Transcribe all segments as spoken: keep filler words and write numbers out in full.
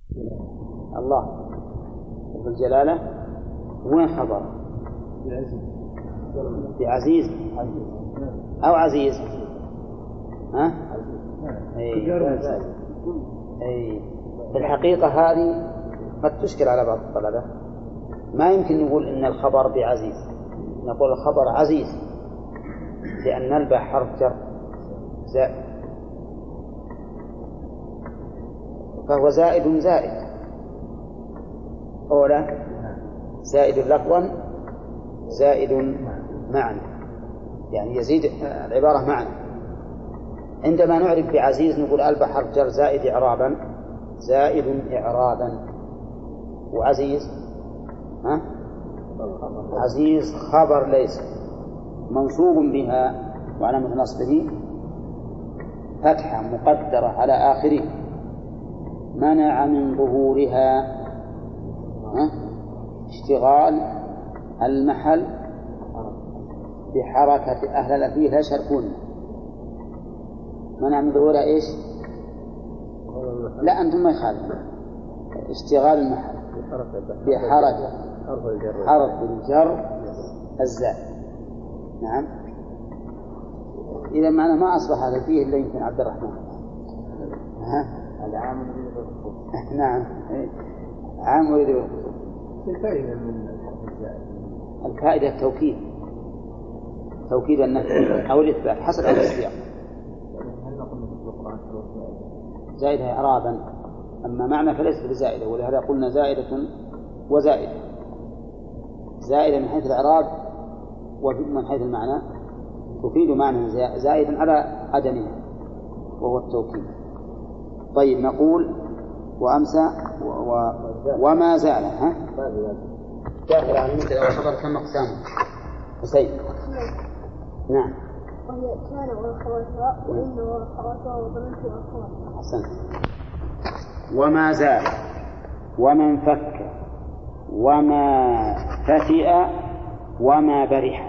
الله في الجلالة وين خبر؟ بعزيز أو عزيز ها؟ أي. أي. في الحقيقة هذه قد تشكل على بعض الطلبة، ما يمكن نقول إن الخبر بعزيز، نقول الخبر عزيز لأن نلبى حرف جر زائد، فهو زائد زائد أولا زائد لفظا زائد معنى، يعني يزيد العبارة معنى. عندما نعرف بعزيز نقول ألبى حرف جر زائد إعرابا زائد إعرابا، وعزيز ها؟ عزيز خبر ليس منصوب بها وعلامة نصبه فتحة مقدرة على آخره منع من ظهورها ها؟ اشتغال المحل بحركة أهل الأفيه لا يشاركون. منع من ظهورها إيش؟ لا أنتم ما يخالف اشتغال المحل بحركة حرف الجر الزائد. نعم. إذا معنى ما أصبح هذا فيه إلا يمكن عبد الرحمن. ها؟ العام يريد بالخصوص. نعم. عام يريد بالخصوص. الفائدة من الفائدة التوكيد، توكيد النفي أو الإثبات حسب السياق. هل نقول في القرآن زائدة إعرابا، أما معنى فليست بزائدة، ولهذا قلنا زائدة وزائدة، زائدة من حيث الإعراب ومن حيث المعنى تفيد معنى زائدا على عدمها وهو التوكيد. طيب نقول وأمسى و... و... وما زال ها داخل عن المبتدأ والخبر كم أقسام حسين؟ نعم. وهي كان وأخواتها وإن وأخواتها وظننت وأخواتها. أحسنت. وما زال ومن فك وما فتئ وما برح،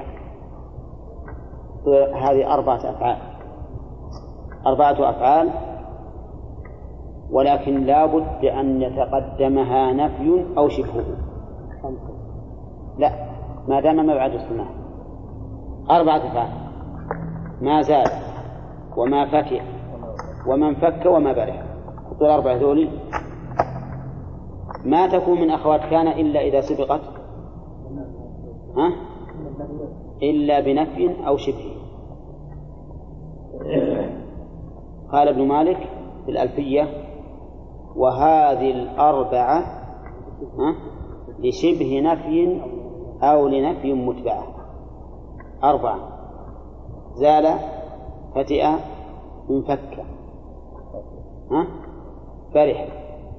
هذه أربعة أفعال أربعة أفعال ولكن لا بد أن يتقدمها نفي أو شبهه. لا ما دام ما بعد الصناعة أربعة أفعال: ما زال وما فتئ ومن فك وما برح. قلت أربعة ذولي ما تكون من أخوات كان إلا إذا سبقت ها؟ إلا بنفي أو شبه. قال ابن مالك في الألفية: وهذه الأربعة ها؟ لشبه نفي أو لنفي متبعة. أربعة: زال فتئ انفك ها؟ فرح.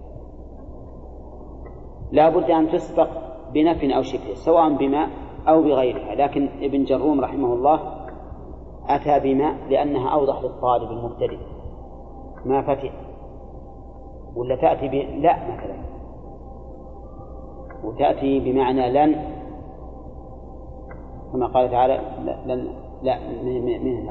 لا بد أن تسبق بنفي أو شبه سواء بما أو بغيرها، لكن ابن جروم رحمه الله أتى بما لأنها أوضح للطالب المبتدئ. ما فتئ ولا تأتي ب... لا مثلا، وتأتي بمعنى لن كما قال تعالى لن لا من من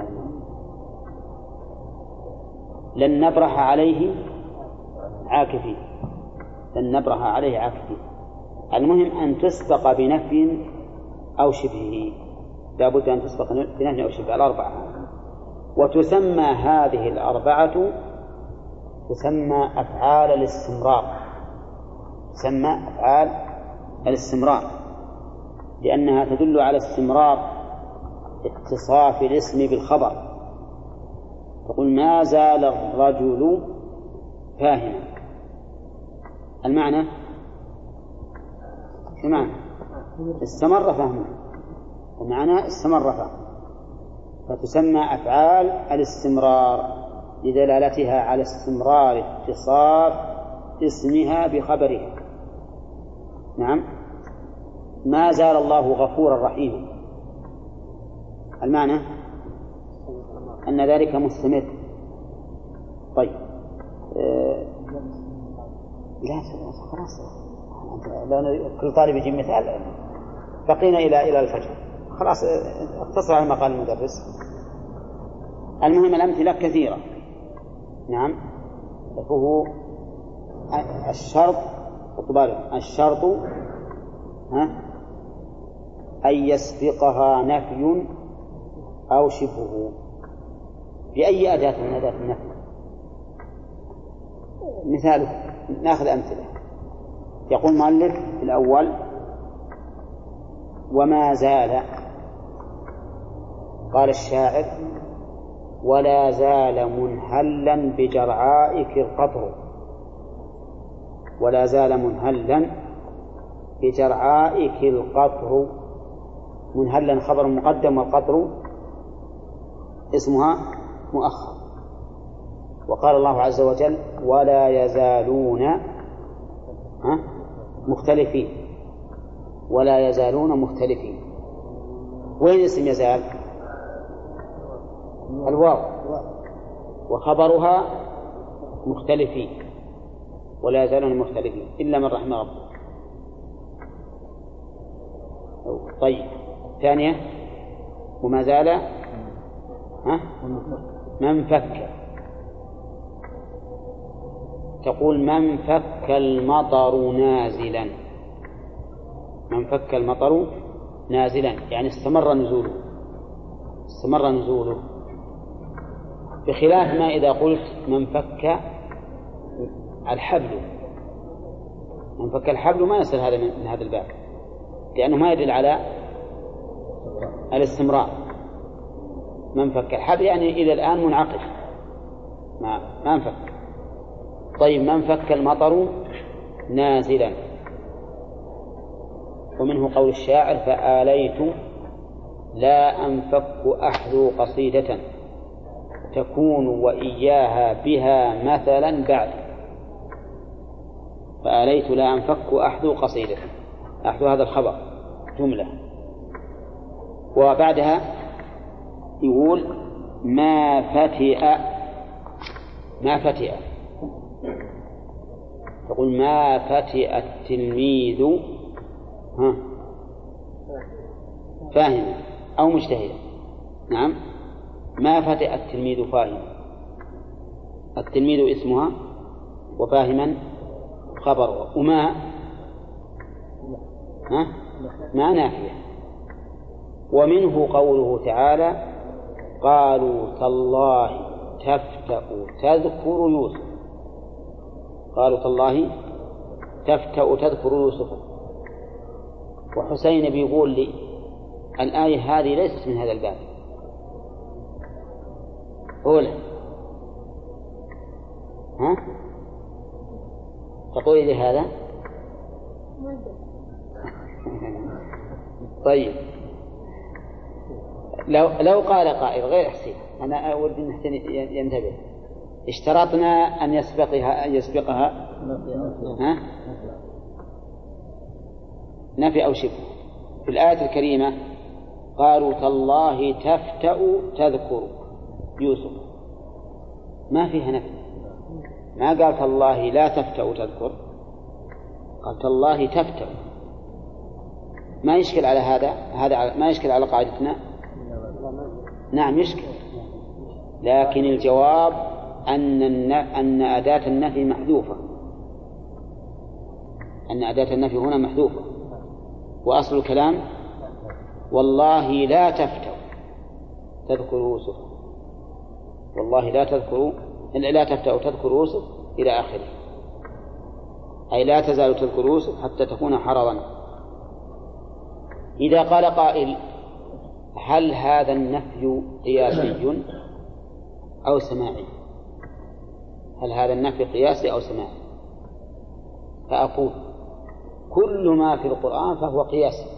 لن نبرح عليه عاكفين لن نبرح عليه عاكفين. المهم أن تسبق بنفي أو شبهه، لا بد أن تسبق بنفي أو شبه. الأربعة. وتسمى هذه الأربعة تسمى أفعال الاستمرار، تسمى أفعال الاستمرار لأنها تدل على استمرار اتصاف الاسم بالخبر. تقول: ما زال الرجل فاهما. المعنى شو معنى؟ استمر فهمه، المعنى استمر فهمه. فتسمى أفعال الاستمرار لدلالتها على استمرار اتصاف اسمها بخبرها. نعم. ما زال الله غفورا رحيما، المعنى أن ذلك مستمر. طيب آه لا خلاص، كل طالب يجيب مثال. بقينا إلى إلى الفجر، خلاص اقتصر على ما قال المدرس. المهم الأمثلة كثيرة. نعم. فهو الشرط الشرط ها أن يسبقها نفي أو شبهه بأي أداة من أداة النفي. مثال نأخذ أمثلة. يقول المؤلف في الأول وما زال، قال الشاعر ولا زال منهلا بجرعائك القطر، ولا زال منهلا بجرعائك القطر. منهلا خبر مقدم والقطر اسمها مؤخر. وقال الله عز وجل ولا يزالون مختلفين، ولا يزالون مختلفين. وين اسم يزال؟ الواو، وخبرها مختلفين، ولا يزالون مختلفين إلا من رحم ربك. طيب ثانية وما زال ها من فك، تقول من فك المطر نازلا، من فك المطر نازلا يعني استمر نزوله، استمر نزوله، بخلاف ما إذا قلت من فك الحبل. من فك الحبل ما يصل هذا من هذا الباب، لأنه ما يدل على الاستمرار. من فك الحبل يعني إلى الآن منعقد، ما ما انفك. طيب من فك المطر نازلا، ومنه قول الشاعر فآليت لا أنفك أحذو قصيدة تكون وإياها بها مثلا بعد. فآليت لا أنفك أحذو قصيدة، أحذو هذا الخبر جملة. وبعدها يقول ما فتئ، ما فتئ، تقول ما فتئ التلميذ ها فاهما أو مجتهدا. نعم ما فتئ التلميذ فاهما، التلميذ اسمها وفاهما خبرها، وما ها ما نافية. ومنه قوله تعالى قالوا تالله تفتأ تذكر يوسف، قالوا تالله تفتأ تذكر يوسف. وحسين بيقول لي الآية هذه ليست من هذا الباب. أولا ها تقولي لي هذا طيب لو لو قال قائل غير حسين، أنا أود أن ينتبه، اشترطنا أن يسبقها أن يسبقها ها نفي أو شبه. في الآية الكريمة قالوا تالله تفتأ تذكر يوسف، ما فيها نفي، ما قال تالله لا تفتأ تذكر، قال تالله تفتأ. ما يشكل على هذا، هذا ما يشكل على قاعدتنا. نعم يشكل، لكن الجواب أن أن أداة النفي محذوفة، أن أداة النفي هنا محذوفة. وأصل الكلام والله لا تفتأ تذكر يوسف، والله لا تذكر لا تفتأ تذكر يوسف إلى آخره، أي لا تزال تذكر يوسف حتى تكون حرضا. إذا قال قائل هل هذا النفي قياسي أو سماعي؟ هل هذا النفي قياسي أو سماعي؟ فأقول كل ما في القرآن فهو قياسي،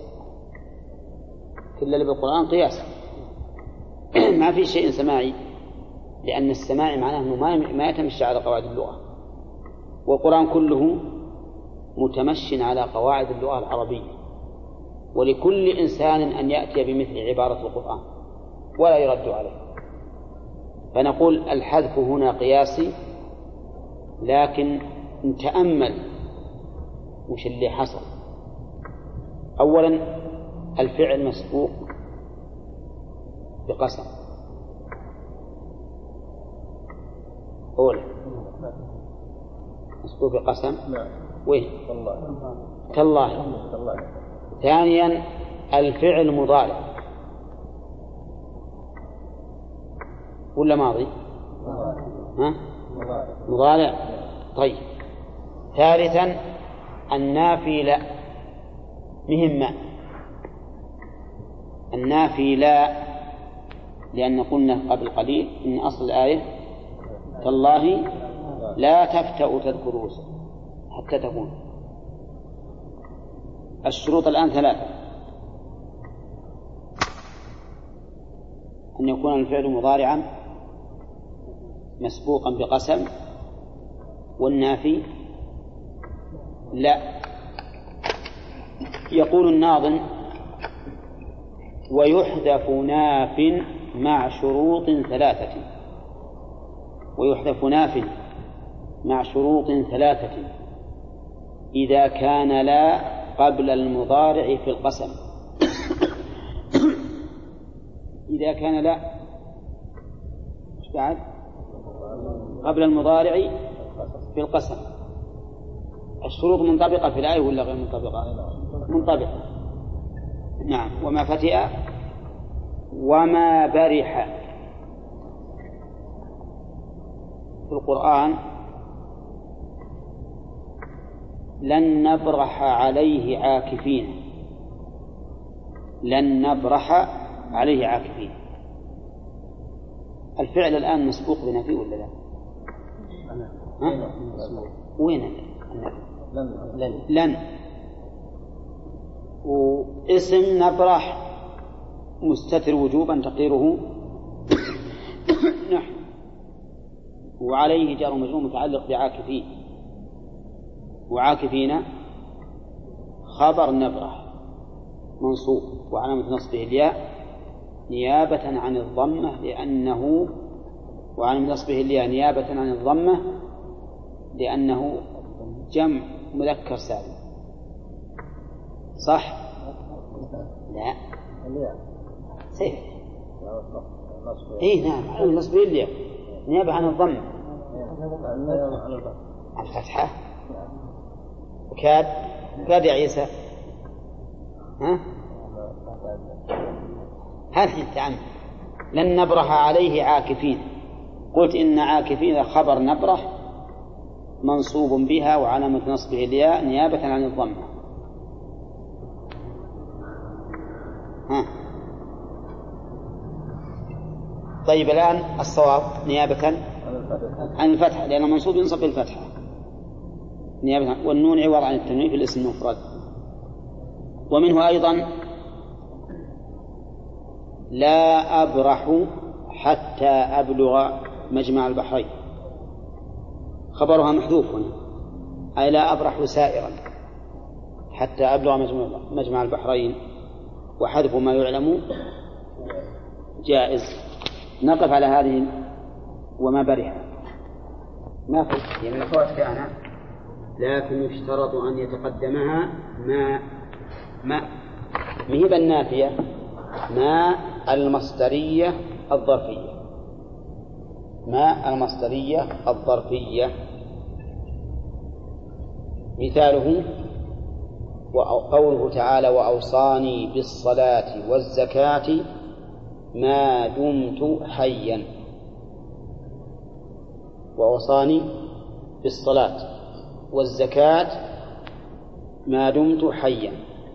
كل اللي بالقرآن قياسي ما في شيء سماعي، لأن السماع معناه أنه ما يتمشى على قواعد اللغة، والقرآن كله متمشي على قواعد اللغة العربية، ولكل إنسان أن يأتي بمثل عبارة القرآن ولا يرد عليه. فنقول الحذف هنا قياسي، لكن نتأمل وش اللي حصل. أولا الفعل مسبوق بقسم، أولا مسبوق بقسم. نعم. وين؟ الله. كالله. الله. ثانيا الفعل مضارع ولا ماضي؟ ها؟ مضارع. طيب. ثالثا النافي لا مهمة. النافي لا، لأن قلنا قبل قليل إن أصل الآية تالله لا تفتأ تذكر يوسف حتى تكون. الشروط الآن ثلاثة: أن يكون الفعل مضارعا مسبوقا بقسم، والنافي لا. يقول الناظم: ويحذف ناف مع شروط ثلاثة. ويحذف ناف مع شروط ثلاثة إذا كان لا قبل المضارع في القسم. إذا كان لا إيش بعد؟ قبل المضارع في القسم. الشروط منطبقة في الآية ولا غير منطبقة؟ منطبقة. نعم. وما فتئ وما برح. في القرآن لن نبرح عليه عاكفين. لن نبرح عليه عاكفين. الفعل الآن مسبوق بنفي ولا لا؟ ها؟ وين النفي؟ لن. لن. واسم نبرح مستتر وجوبا تقديره نحن، وعليه جار ومجرور متعلق بعاكفين. وعاكفين خبر نبرح منصوب وعلامة نصبه الياء نيابة عن الضمة لأنه وعلامة نصبه الياء نيابة عن الضمة لأنه جمع مذكر سالم. صح؟ لا. سيف. إيه نعم. علامة نصبه الياء نيابة عن الضمة. الفتحة. وكاد كاد يا عيسى. ها؟ هل أنت عنه؟ لن نبرح عليه عاكفين. قلت إن عاكفين خبر نبرح منصوب بها وعلامة نصبه الياء نيابة عن الضمة. ها. طيب الآن الصواب نيابة عن الفتحة لأنه منصوب ينصب بالفتحة نيابة عن، والنون عوض عن التنوين في الاسم المفرد. ومنه أيضا لا أبرح حتى أبلغ مجمع البحرين. خبرها محذوف هنا، أي لا أبرح سائرا حتى أبلغ مجمع البحرين، وحذف ما يعلم جائز. نقف على هذه وما برح ما في يعني الأخوات كان، لكن يشترط أن يتقدمها ما ما مهب النافية ما المصدرية الظرفية. ما المصدرية الظرفية مثاله وقوله تعالى وأوصاني بالصلاة والزكاة ما دمت حيا. وأوصاني بالصلاة والزكاة ما دمت حيا.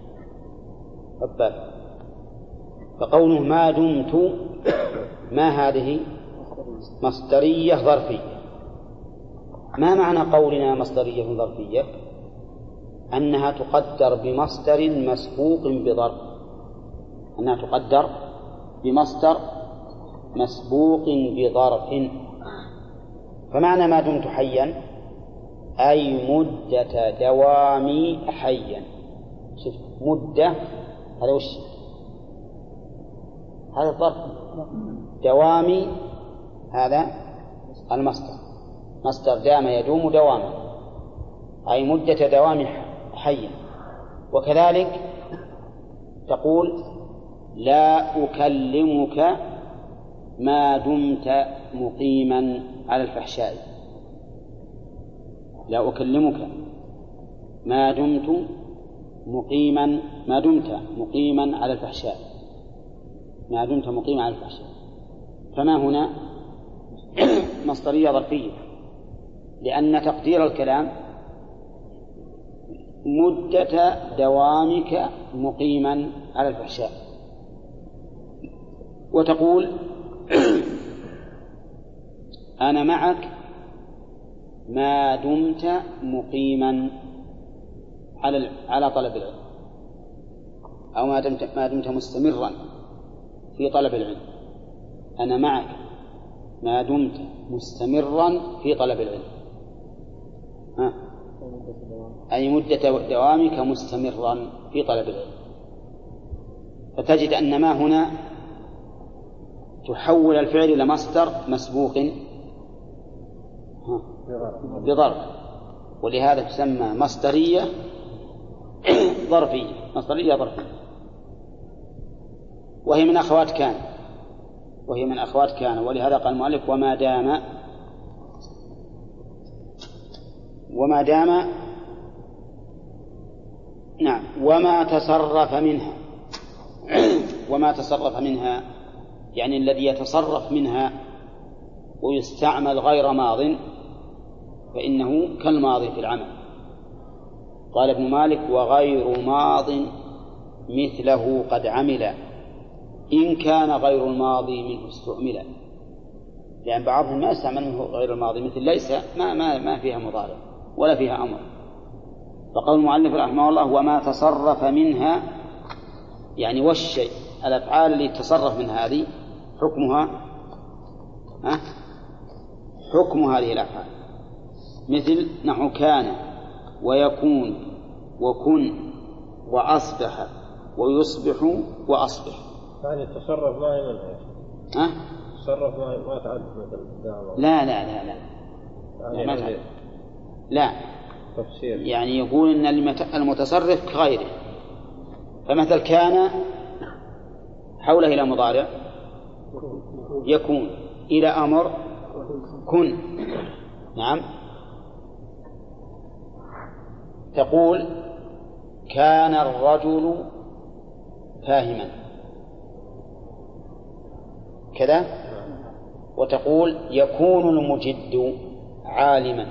فبال فقوله ما دمت ما هذه مصدرية ظرفية. ما معنى قولنا مصدرية ظرفية؟ أنها تقدر بمصدر مسبوق بظرف. أنها تقدر بمصدر مسبوق بظرف. فمعنى ما دمت حيا أي مدة دوامي حيا. شوف مدة هذا وش هذا الظرف دوامي، هذا المصدر مصدر دام يدوم دواما أي مدة دوام حيا. وكذلك تقول لا أكلمك ما دمت مقيما على الفحشاء. لا أكلمك ما دمت مقيما ما دمت مقيما على الفحشاء ما دمت مقيما على الفحشاء. فما هنا مصدرية ظرفية، لأن تقدير الكلام مدة دوامك مقيما على الفحشاء. وتقول أنا معك ما دمت مقيما على على طلب العلم، أو ما دمت ما دمت مستمرا في طلب العلم. أنا معك ما دمت مستمرا في طلب العلم، ها؟ أي مدة دوامك مستمرا في طلب العلم. فتجد أن ما هنا تحول الفعل إلى مصدر مسبوق بظرف، ولهذا تسمى مصدرية ظرفية مصدرية ظرفية وهي من أخوات كان وهي من أخوات كان ولهذا قال المؤلف وما دام وما دام نعم وما تصرف منها وما تصرف منها يعني الذي يتصرف منها ويستعمل غير ماض فإنه كالماضي في العمل. قال ابن مالك وغير ماض مثله قد عمل إن كان غير الماضي منه استعمل، لأن بعضهم ما يستعمل منه غير الماضي مثل ليس ما, ما, ما فيها مضارع ولا فيها أمر. فقول المؤلف رحمه الله وما تصرف منها يعني والشيء الأفعال اللي تصرف من هذه حكمها ها حكم هذه الأفعال، مثل نحو كان ويكون وكن وأصبح ويصبح وأصبح. يعني التصرف ما هي منها ها؟ التصرف ما ما تعد مثل لا لا لا لا يعني ما تعد. لا تفسير يعني يقول إن المتصرف كغيره. فمثل كان حوله إلى مضارع يكون إلى أمر كن. نعم تقول كان الرجل فاهما كذا، وتقول يكون المجد عالما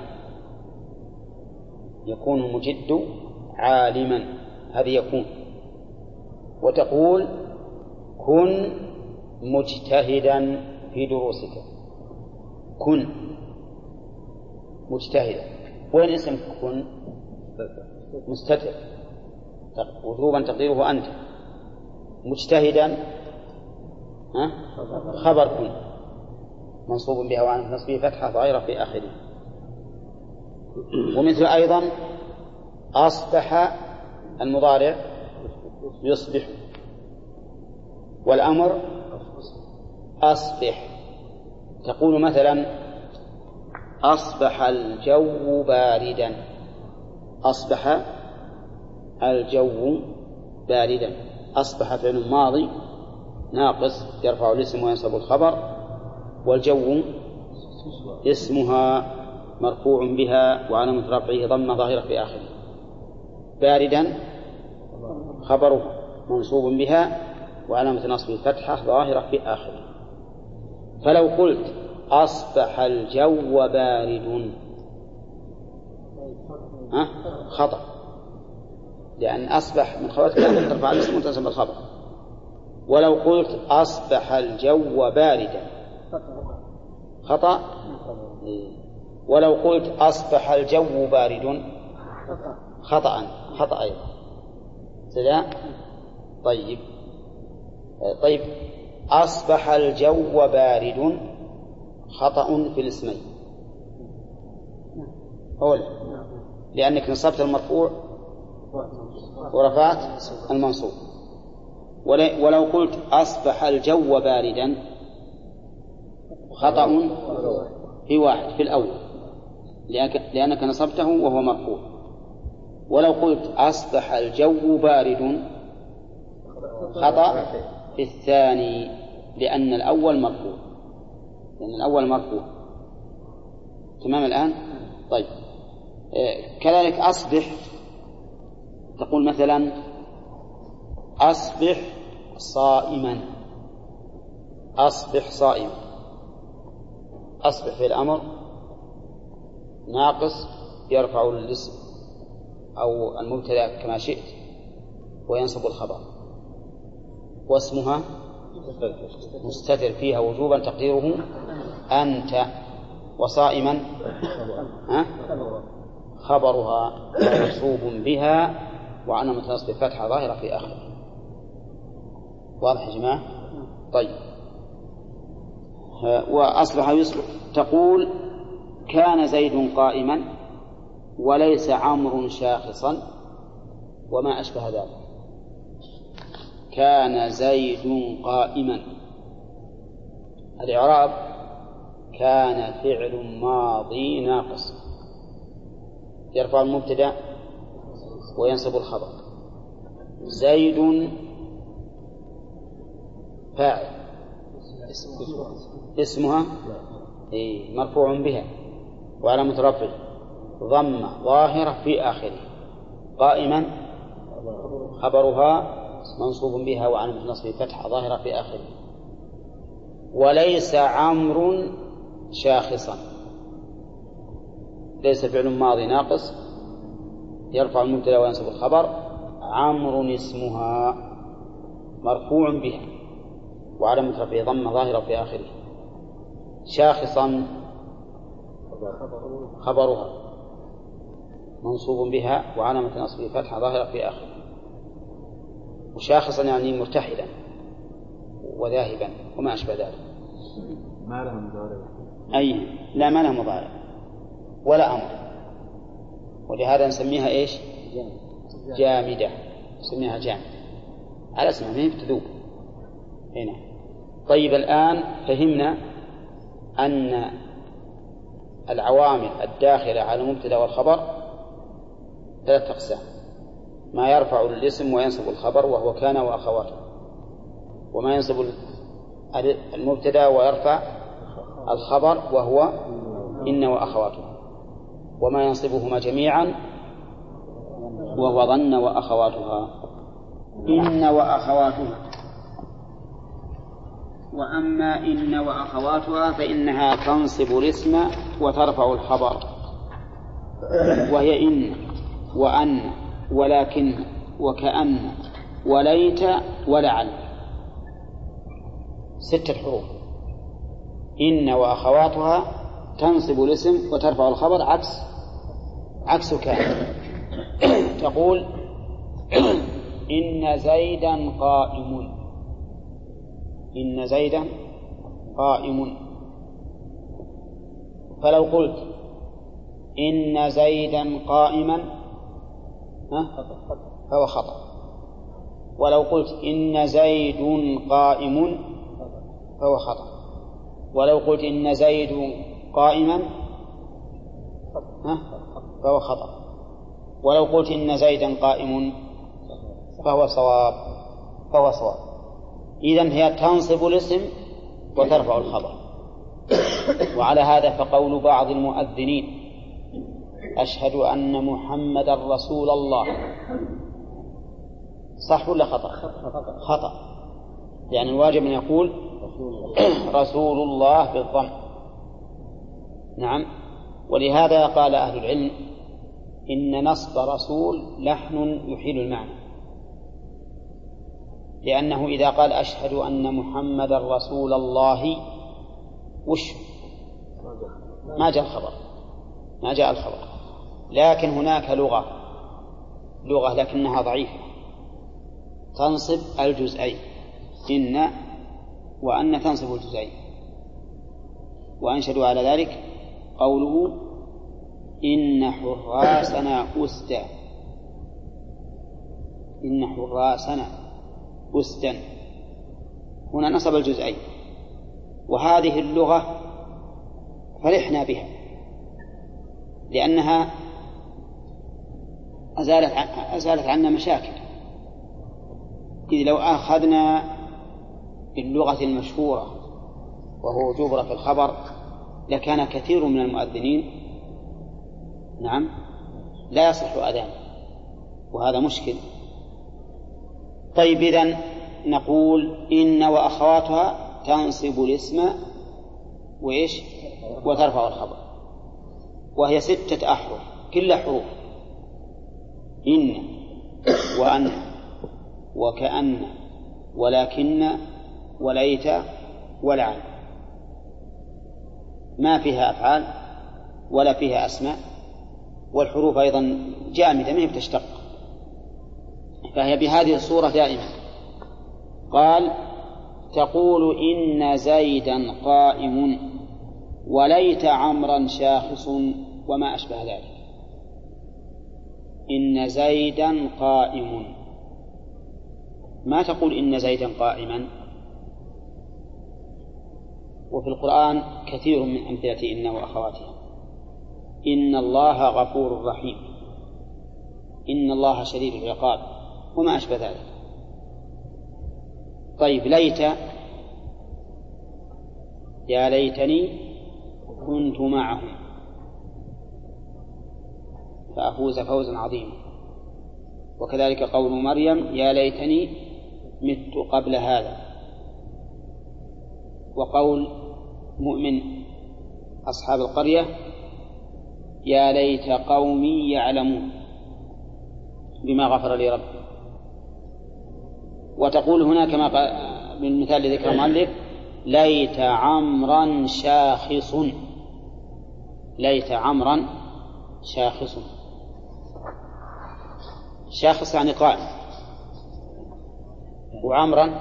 يكون المجد عالما هذه يكون. وتقول كن مجتهدا في دروسك كن مجتهدا. وين اسم كن؟ مستتر وجوبا تقديره أنت. مجتهدا ها؟ خبر كن منصوب بها وعن نصبه فتحة ظاهرة في آخره. ومثل أيضا أصبح المضارع يصبح والأمر أصبح. تقول مثلا أصبح الجو باردا أصبح الجو باردا. أصبح فعل ماضي ناقص يرفع الاسم وينصب الخبر، والجو اسمها مرفوع بها وعلامة رفعه ضمة ظاهرة في آخره. باردا خبره منصوب بها وعلامة نصبه فتحة ظاهرة في آخره. فلو قلت أصبح الجو بارد ها؟ خطأ، لأن أصبح من خوات كان ترفع الاسم وتنصب الخبر. ولو قلت أصبح الجو باردا خطأ. ولو قلت أصبح الجو بارد خطأ خطأ أيضا. سلام. طيب طيب أصبح الجو بارد خطأ في الاسمين أولا، لأنك نصبت المرفوع ورفعت المنصوب. ولو قلت أصبح الجو باردا خطأ في واحد في الأول لأنك نصبته وهو مرفوع. ولو قلت أصبح الجو بارد خطأ في الثاني لأن الأول مرفوع لأن الأول مرفوع. تمام الآن؟ طيب كذلك أصبح، تقول مثلا أصبح صائما، أصبح صائما. أصبح في الأمر ناقص يرفع الاسم أو المبتدأ كما شئت وينصب الخبر، واسمها مستتر فيها وجوبا تقديره أنت، وصائما خبرها منصوب بها وعلامة نصب فتحة ظاهرة في آخره. واضح يا جماعة؟ طيب. وأصبح يصبح تقول كان زيد قائما وليس عمرو شاخصا وما أشبه ذلك. كان زيد قائما، الإعراب كان فعل ماضي ناقص يرفع المبتدأ وينصب الخبر، زيد فاعل اسمها مرفوع بها وعلامة رفعه ضمة ظاهرة في آخره، قائما خبرها منصوب بها وعلامة نصبه فتحة ظاهرة في آخره. وليس عمرو شاخصا، ليس فعل ماضي ناقص يرفع المبتدأ وينصب الخبر، عمرو اسمها مرفوع بها وعلامة رفعه ضمة ظاهرة في آخره، شاخصا خبرها منصوب بها وعلامة نصبه فتحة ظاهرة في آخره. وشاخصا يعني مرتحلا وذاهبا وما أشبه ذلك. ما لها مضارع؟ أي لا، ما لها مضارع ولا أمر، ولهذا نسميها إيش؟ جامدة، نسميها جامدة على اسمها ما هي بتذوب هنا. طيب الآن فهمنا أن العوامل الداخلة على المبتدأ والخبر ثلاث أقسام: ما يرفع الاسم وينصب الخبر وهو كان وأخواته، وما ينصب المبتدأ ويرفع الخبر وهو إن وأخواته، وما ينصبهما جميعا وهو ظن وأخواتها إن وأخواتها. وأما إن وأخواتها فإنها تنصب الاسم وترفع الخبر، وهي إن وأن ولكن وكأن وليت ولعل، ستة حروف. إن وأخواتها تنصب الاسم وترفع الخبر عكس عكس كان. تقول إن زيدا قائم، إن زيدا قائم. فلو قلت إن زيدا قائما فهو خطأ، ولو قلت إن زيد قائم فهو خطأ، ولو قلت إن زيد قائما فهو خطأ، ولو قلت إن زيدا قائم فهو صواب فهو صواب. إذن هي تنصب الاسم وترفع الخبر. وعلى هذا فقول بعض المؤذنين أشهد أن محمدا رسول الله صح ولا خطأ؟ خطأ، يعني الواجب أن يقول رسول الله بالضم. نعم. ولهذا قال أهل العلم إن نصب رسول لحن يحيل المعنى، لأنه إذا قال أشهد أن محمدا رسول الله وش ما جاء الخبر، ما جاء الخبر. لكن هناك لغة لغة لكنها ضعيفة تنصب الجزئين، إن وأن تنصب الجزئين. وأنشدوا على ذلك قوله إن حراسنا أسدا، إن حراسنا أسدا، هنا نصب الجزئين. وهذه اللغة فرحنا بها لأنها أزالت أزالت عنا مشاكل. إذ لو أخذنا باللغة المشهورة وهو وجوب رفع الخبر لكان كثير من المؤذنين نعم لا يصح أذان، وهذا مشكل. طيب إذن نقول إن وأخواتها تنصب الاسم وإيش وترفع الخبر، وهي ستة أحرف كل حروف: إن وأن وكأن ولكن وليت ولعل، ما فيها أفعال ولا فيها أسماء، والحروف أيضا جامدة ما هي بتشتق، فهي بهذه الصورة دائما. قال: تقول إن زيدا قائم وليت عمرا شاخص وما أشبه ذلك. إن زيدا قائم، ما تقول إن زيدا قائما. وفي القرآن كثير من أمثلة إن وأخواتها: إن الله غفور رحيم، إن الله شديد العقاب، وما أشبه ذلك. طيب ليت: يا ليتني كنت معهم فأفوز فوزا عظيما. وكذلك قول مريم: يا ليتني مت قبل هذا. وقول مؤمن أصحاب القرية: يا ليت قومي يعلمون بما غفر لي ربي. وتقول هنا كما من مثال ذكر المؤلف: ليت عمرا شاخص. ليت عمرا شاخص، شاخص يعني قائم، وعمرا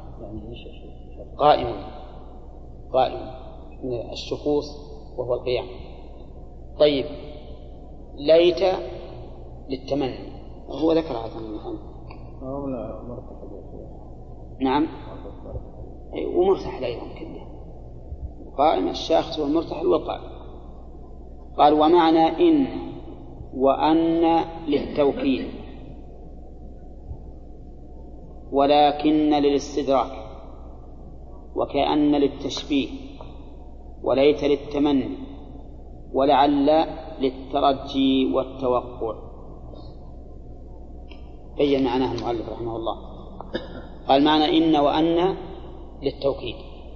قائم، قائم من الشخوص وهو القيام. طيب ليت للتمني، هو ذكر هذا المثال. نعم، ومرتحل أيضا كله، قائم الشاخص والمرتحل والقائم. قال: ومعنى إن وأن للتوكيد، ولكن للاستدراك، وكأن للتشبيه، وليت للتمني، ولعل للترجي والتوقع. بين معناه المؤلف رحمه الله. قال: معنى إن وأن للتوكيد،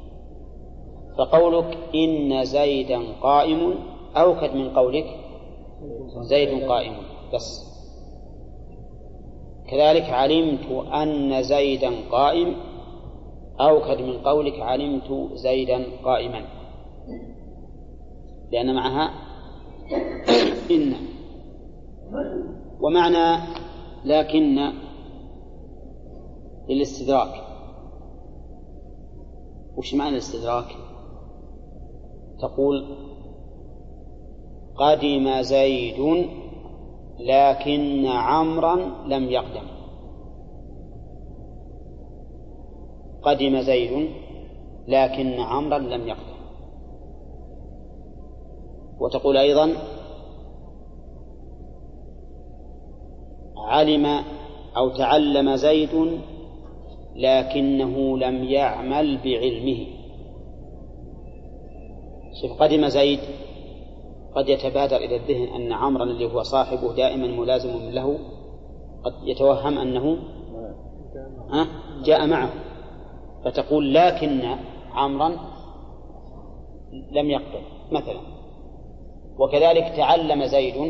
فقولك إن زيدا قائم أوكد من قولك زيد قائم بس. كذلك علمت أن زيدا قائم أوكد من قولك علمت زيدا قائما، لأن معها إن. ومعنى لكن للاستدراك. وش معنى الاستدراك؟ تقول: قدم زيد لكن عمرا لم يقدم. قدم زيد لكن عمرا لم يقدم. وتقول أيضا: علم أو تعلم زيد لكنه لم يعمل بعلمه. شوف، قدم زيد قد يتبادر إلى الذهن أن عمرا اللي هو صاحبه دائما ملازم له قد يتوهم أنه جاء معه، فتقول لكن عمرا لم يقدم مثلا. وكذلك تعلم زيد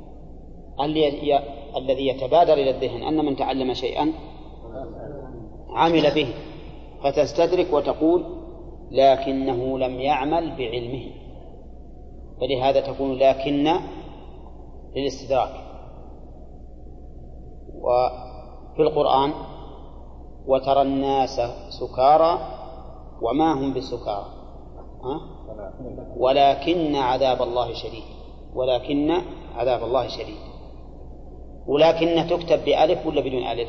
الذي يتبادر إلى الذهن أن من تعلم شيئا عمل به، فتستدرك وتقول لكنه لم يعمل بعلمه، فلهذا تكون لكن للاستدراك. وفي القرآن: وترى الناس سكارى وما هم بسكارى ولكن عذاب الله شديد. ولكن عذاب الله شديد. ولكن تكتب بألف ولا بدون ألف؟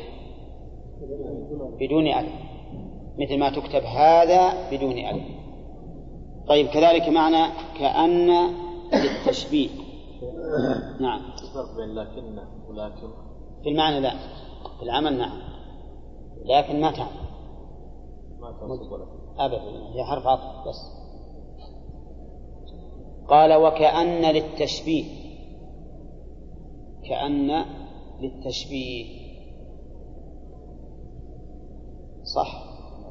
بدون ألف، مثل ما تكتب هذا بدون ألف. طيب كذلك معنى كأن للتشبيه. نعم. الفرق بين لكن ولكن في المعنى لا، في العمل نعم، لكن ما تعمل أبدا، هي حرف عطف بس. قال: وكأن للتشبيه، كأن للتشبيه، صح؟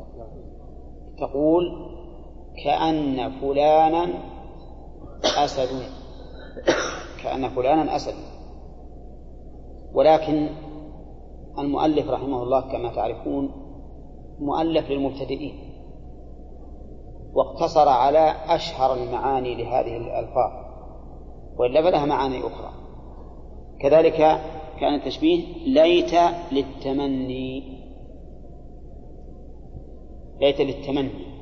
تقول كأن فلانا أسد، كأن فلانا أسد. ولكن المؤلف رحمه الله كما تعرفون مؤلف للمبتدئين، واقتصر على أشهر المعاني لهذه الألفاظ، وإلا فلها معاني أخرى. كذلك كان التشبيه ليت للتمني، ليت للتمني،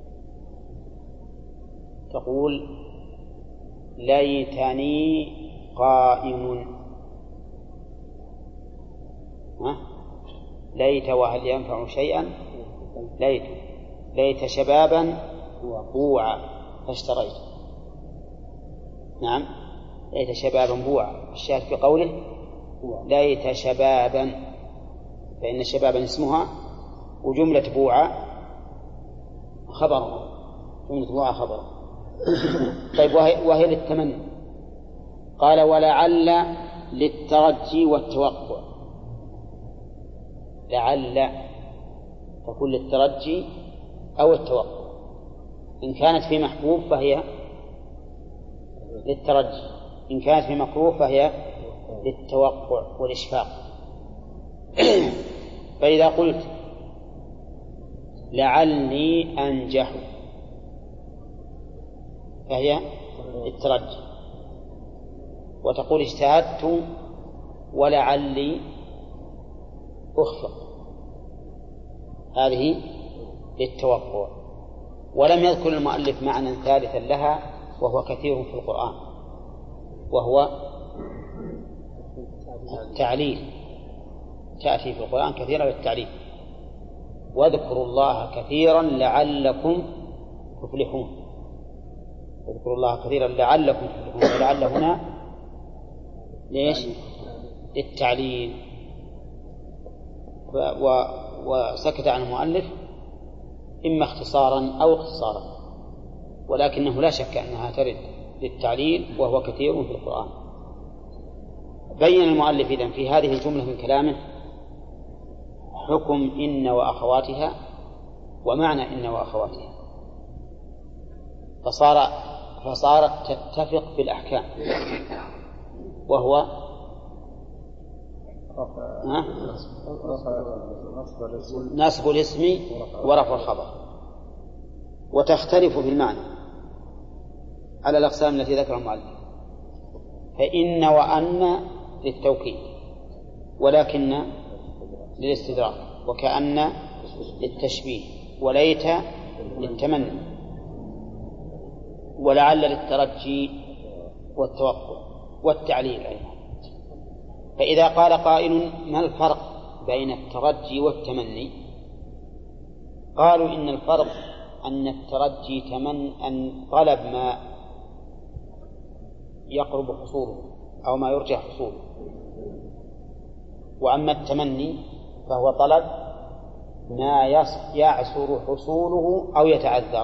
تقول ليتني قائم، ها؟ ليت وهل ينفع شيئا، ليت ليت شبابا بوعا فاشتريت، نعم ليت شبابا بوعا. الشاهد في قوله ليت شبابا، فإن شبابا اسمها وجملة بوعا خبر، جملة بوعا خبر. طيب وهي, وهي للتمني. قال ولعل للترجي والتوقع، لعل تكون للترجي أو التوقع، إن كانت في محبوب فهي للترجي، إن كانت في مكروه فهي للتوقع والإشفاق. فإذا قلت لعلني أنجح فهي للترجي، وتقول اجتهدت ولعلي أخفق، هذه للتوقع. ولم يذكر المؤلف معنى ثالثا لها وهو كثير في القرآن، وهو التعليل، تأتي في القرآن كثيرا للتعليل. واذكروا الله كثيرا لعلكم تفلحون، واذكروا الله كثيرا لعلكم تفلحون، ولعل هنا ليش؟ للتعليل. وسكت عن المؤلف إما اختصارا أو اختصارا، ولكنه لا شك أنها ترد للتعليل وهو كثير في القرآن. بين المؤلف إذن في هذه الجملة من كلامه حكم إن وأخواتها ومعنى إن وأخواتها، فصار فصارت تتفق في الأحكام، وهو نصب الاسم ورفع الخبر، وتختلف في المعنى على الأقسام التي ذكرها المؤلف. فإن وأن للتوكيد، ولكن للاستدراك، وكأن للتشبيه، وليت للتمني، ولعل للترجي والتوقع والتعليل أيضا. فإذا قال قائل ما الفرق بين الترجي والتمني؟ قالوا إن الفرق أن الترجي تمن أن طلب ما يقرب حصوله أو ما يرجى حصوله، وأما التمني فهو طلب ما يعسر حصوله أو يتعذر.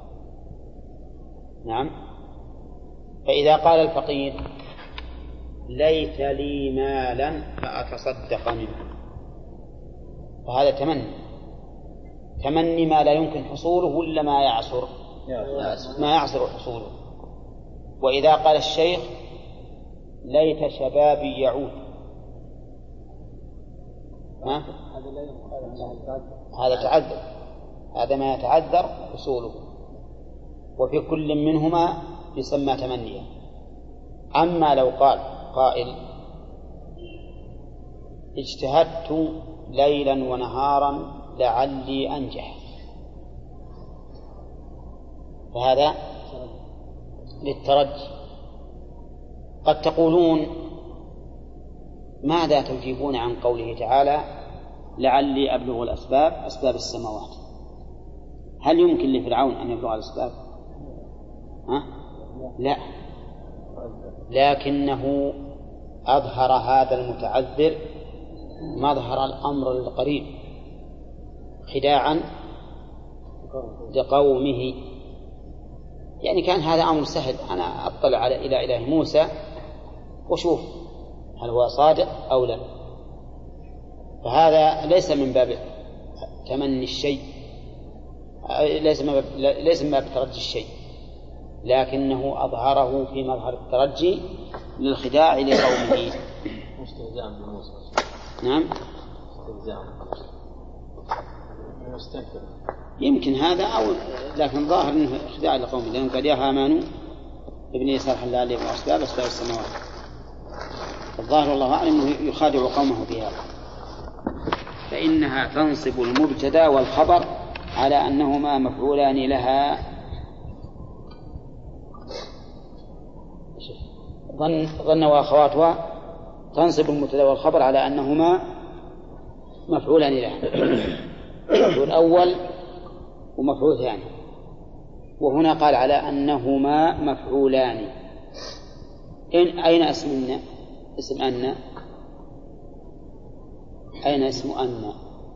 نعم. فإذا قال الفقير ليت لي مالا فأتصدق منه، فهذا تمني، تمني ما لا يمكن حصوله ولا ما يعسر ما يعسر حصوله. وإذا قال الشيخ ليت شبابي يعود، ها؟ هذا تعذر، هذا ما يتعذر حصوله، وفي كل منهما يسمى تمنيا. أما لو قال قائل اجتهدت ليلا ونهارا لعلي أنجح، فهذا للترجي. قد تقولون ماذا تجيبون عن قوله تعالى لعلي أبلغ الأسباب أسباب السماوات؟ هل يمكن لفرعون أن يبلغ الأسباب؟ ها؟ لا، لكنه أظهر هذا المتعذر مظهر الأمر القريب خداعا لقومه. يعني كان هذا أمر سهل، أنا أطلع على إلى إله موسى وشوف هل هو صادق أو لا. فهذا ليس من باب تمني الشيء، ليس من باب ليس من باب ترجي الشيء، لكنه أظهره في مظهر الترجي للخداع لقومه. مستهزاء بموسى. نعم استهزاء مستكبر يمكن هذا، أو لكن ظاهر أنه خداع لقومه، لأنه قال يا هامان ابن يسار حلال وأسباب أسباب السماوات. الظاهر والله أعلم أنه يخادع قومه بها. فإنها تنصب المبتدأ والخبر على أنهما مفعولان لها. ظن ظن وأخواتها تنصب المبتدأ والخبر على أنهما مفعولان لها، مفعول أول ومفعول ثاني. وهنا قال على أنهما مفعولان. إن أين اسم اسم أن؟ أين اسم أن؟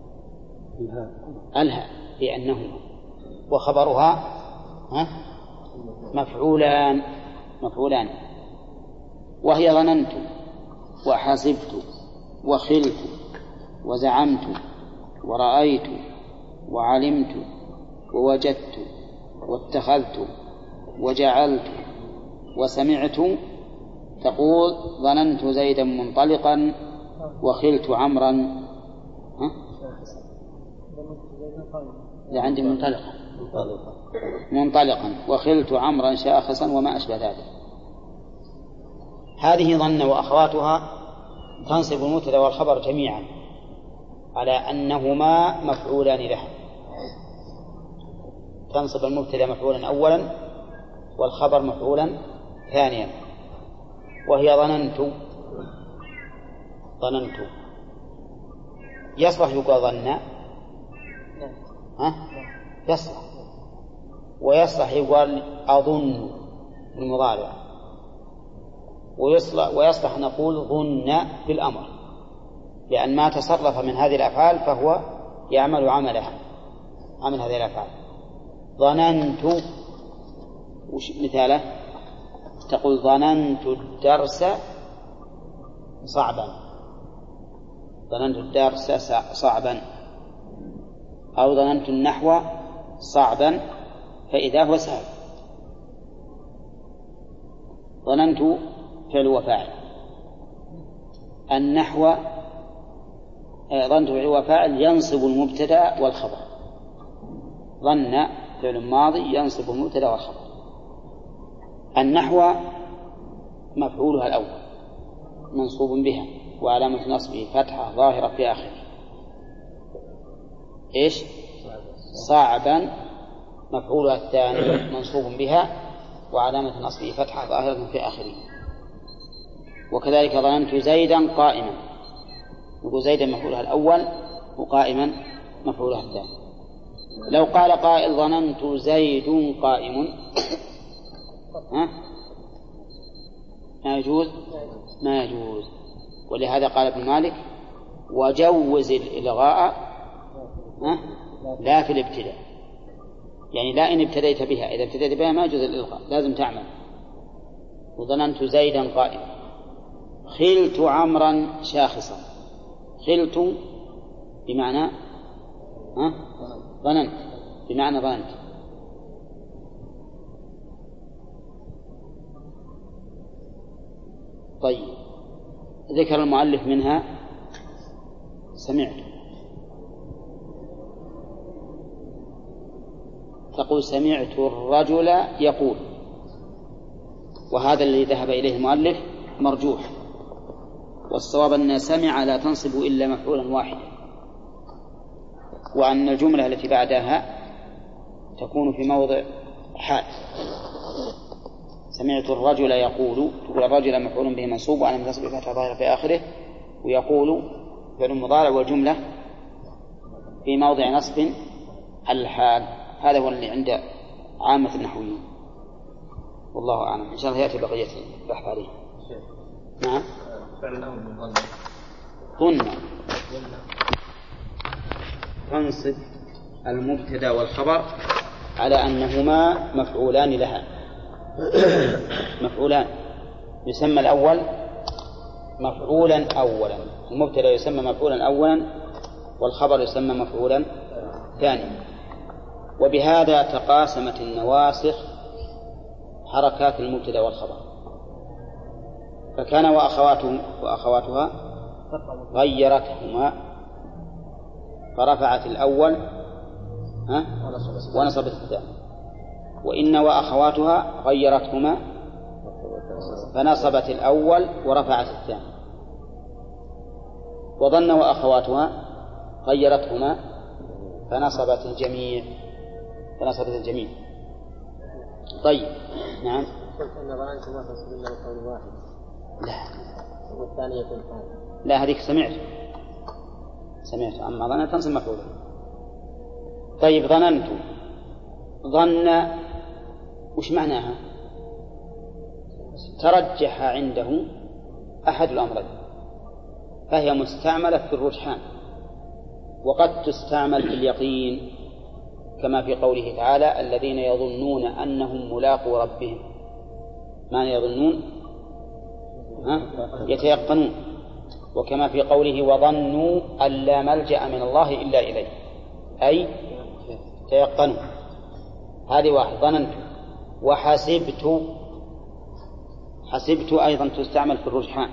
ألها في أنهما، وخبرها ها؟ مفعولان مفعولان. وهي ظننت وحسبت وخلت وزعمت ورأيت وعلمت ووجدت واتخذت وجعلت وسمعت. تقول ظننت زيدا منطلقا وخلت عمرا ها؟ عندي منطلقا منطلقا وخلت عمرا شاخصا وما أشبه ذلك. هذه ظن وأخواتها تنصب المبتدأ والخبر جميعا على أنهما مفعولان لها. تنصب المبتدأ مفعولا أولا والخبر مفعولا ثانيا. وهي ظننت ظننت يصلح يقال ظن ها؟ يصلح. ويصلح يقال أظن المضارع. ويصلح, ويصلح نقول ظن بالأمر، لأن ما تصرف من هذه الأفعال فهو يعمل عملها عمل هذه الأفعال. ظننت وش مثاله؟ تقول ظننت الدرس صعبا ظننت الدرس صعبا، أو ظننت النحو صعبا فإذا هو سهل. ظننت فعل وفاعل، النحو ظننت فعل وفاعل ينصب المبتدأ والخبر. ظن فعل ماضي ينصب المبتدأ والخبر. النحو مفعولها الأول منصوب بها وعلامة نصبه فتحة ظاهرة في آخره. إيش؟ صعبا مفعولها الثاني منصوب بها وعلامة نصبه فتحة ظاهرة في آخره. وكذلك ظننت زيدا قائما، نقول زيدا مفعولها الأول وقائما مفعولها الثاني. لو قال قائل ظننت زيد قائم ها؟ ما يجوز ما يجوز. ولهذا قال ابن مالك وجوز الإلغاء ها؟ لا في الابتداء، يعني لا إن ابتديت بها، إذا ابتديت بها ما يجوز الإلغاء، لازم تعمل. وظننت زيدا قائما. خلت عمرا شاخصا. خلت بمعنى ها؟ ظننت بمعنى ظننت. طيب، ذكر المؤلف منها سمعت. تقول سمعت الرجل يقول، وهذا الذي ذهب إليه المؤلف مرجوح، والصواب أن سمع لا تنصب إلا مفعولا واحدا، وأن الجملة التي بعدها تكون في موضع حال. سمعت الرجل يقول، تقول الرجل مفعول به منصوب وعلى نصب فتحة ظاهرة في آخره، ويقول فعل مضارع والجملة في موضع نصب الحال. هذا هو اللي عند عامة النحويين، والله أعلم. إن شاء الله يأتي بقية البحث عليه. نعم. ظن تنصب المبتدأ والخبر على أنهما مفعولان لها. مفعولان. يسمى الأول مفعولا أولا. المبتدأ يسمى مفعولا أولا والخبر يسمى مفعولا ثانيا. وبهذا تقاسمت النواسخ حركات المبتدأ والخبر، فكان وأخواته وأخواتها غيرتهما فرفعت الأول ها ونصبت الثاني، وإن وأخواتها غيرتهما فنصبت الأول ورفعت الثاني، وظن وأخواتها غيرتهما فنصبت الجميع فنصبت الجميع. طيب نعم. قلت أن ظننت ما تصل إلا بقول واحد. لا والثاني يكون ثاني. لا هذيك سمعت سمعت أما ظننت تنصب مفعولا. طيب ظننت ظن وش معناها؟ ترجح عنده أحد الأمرين، فهي مستعملة في الرجحان، وقد تستعمل في اليقين كما في قوله تعالى الذين يظنون أنهم ملاقو ربهم. ما يظنون ها؟ يتيقنون، وكما في قوله وظنوا أن لا ملجأ من الله إلا إليه أي تيقنوا. هذه واحد ظننت. وحسبت حسبت أيضا تستعمل في الرجحان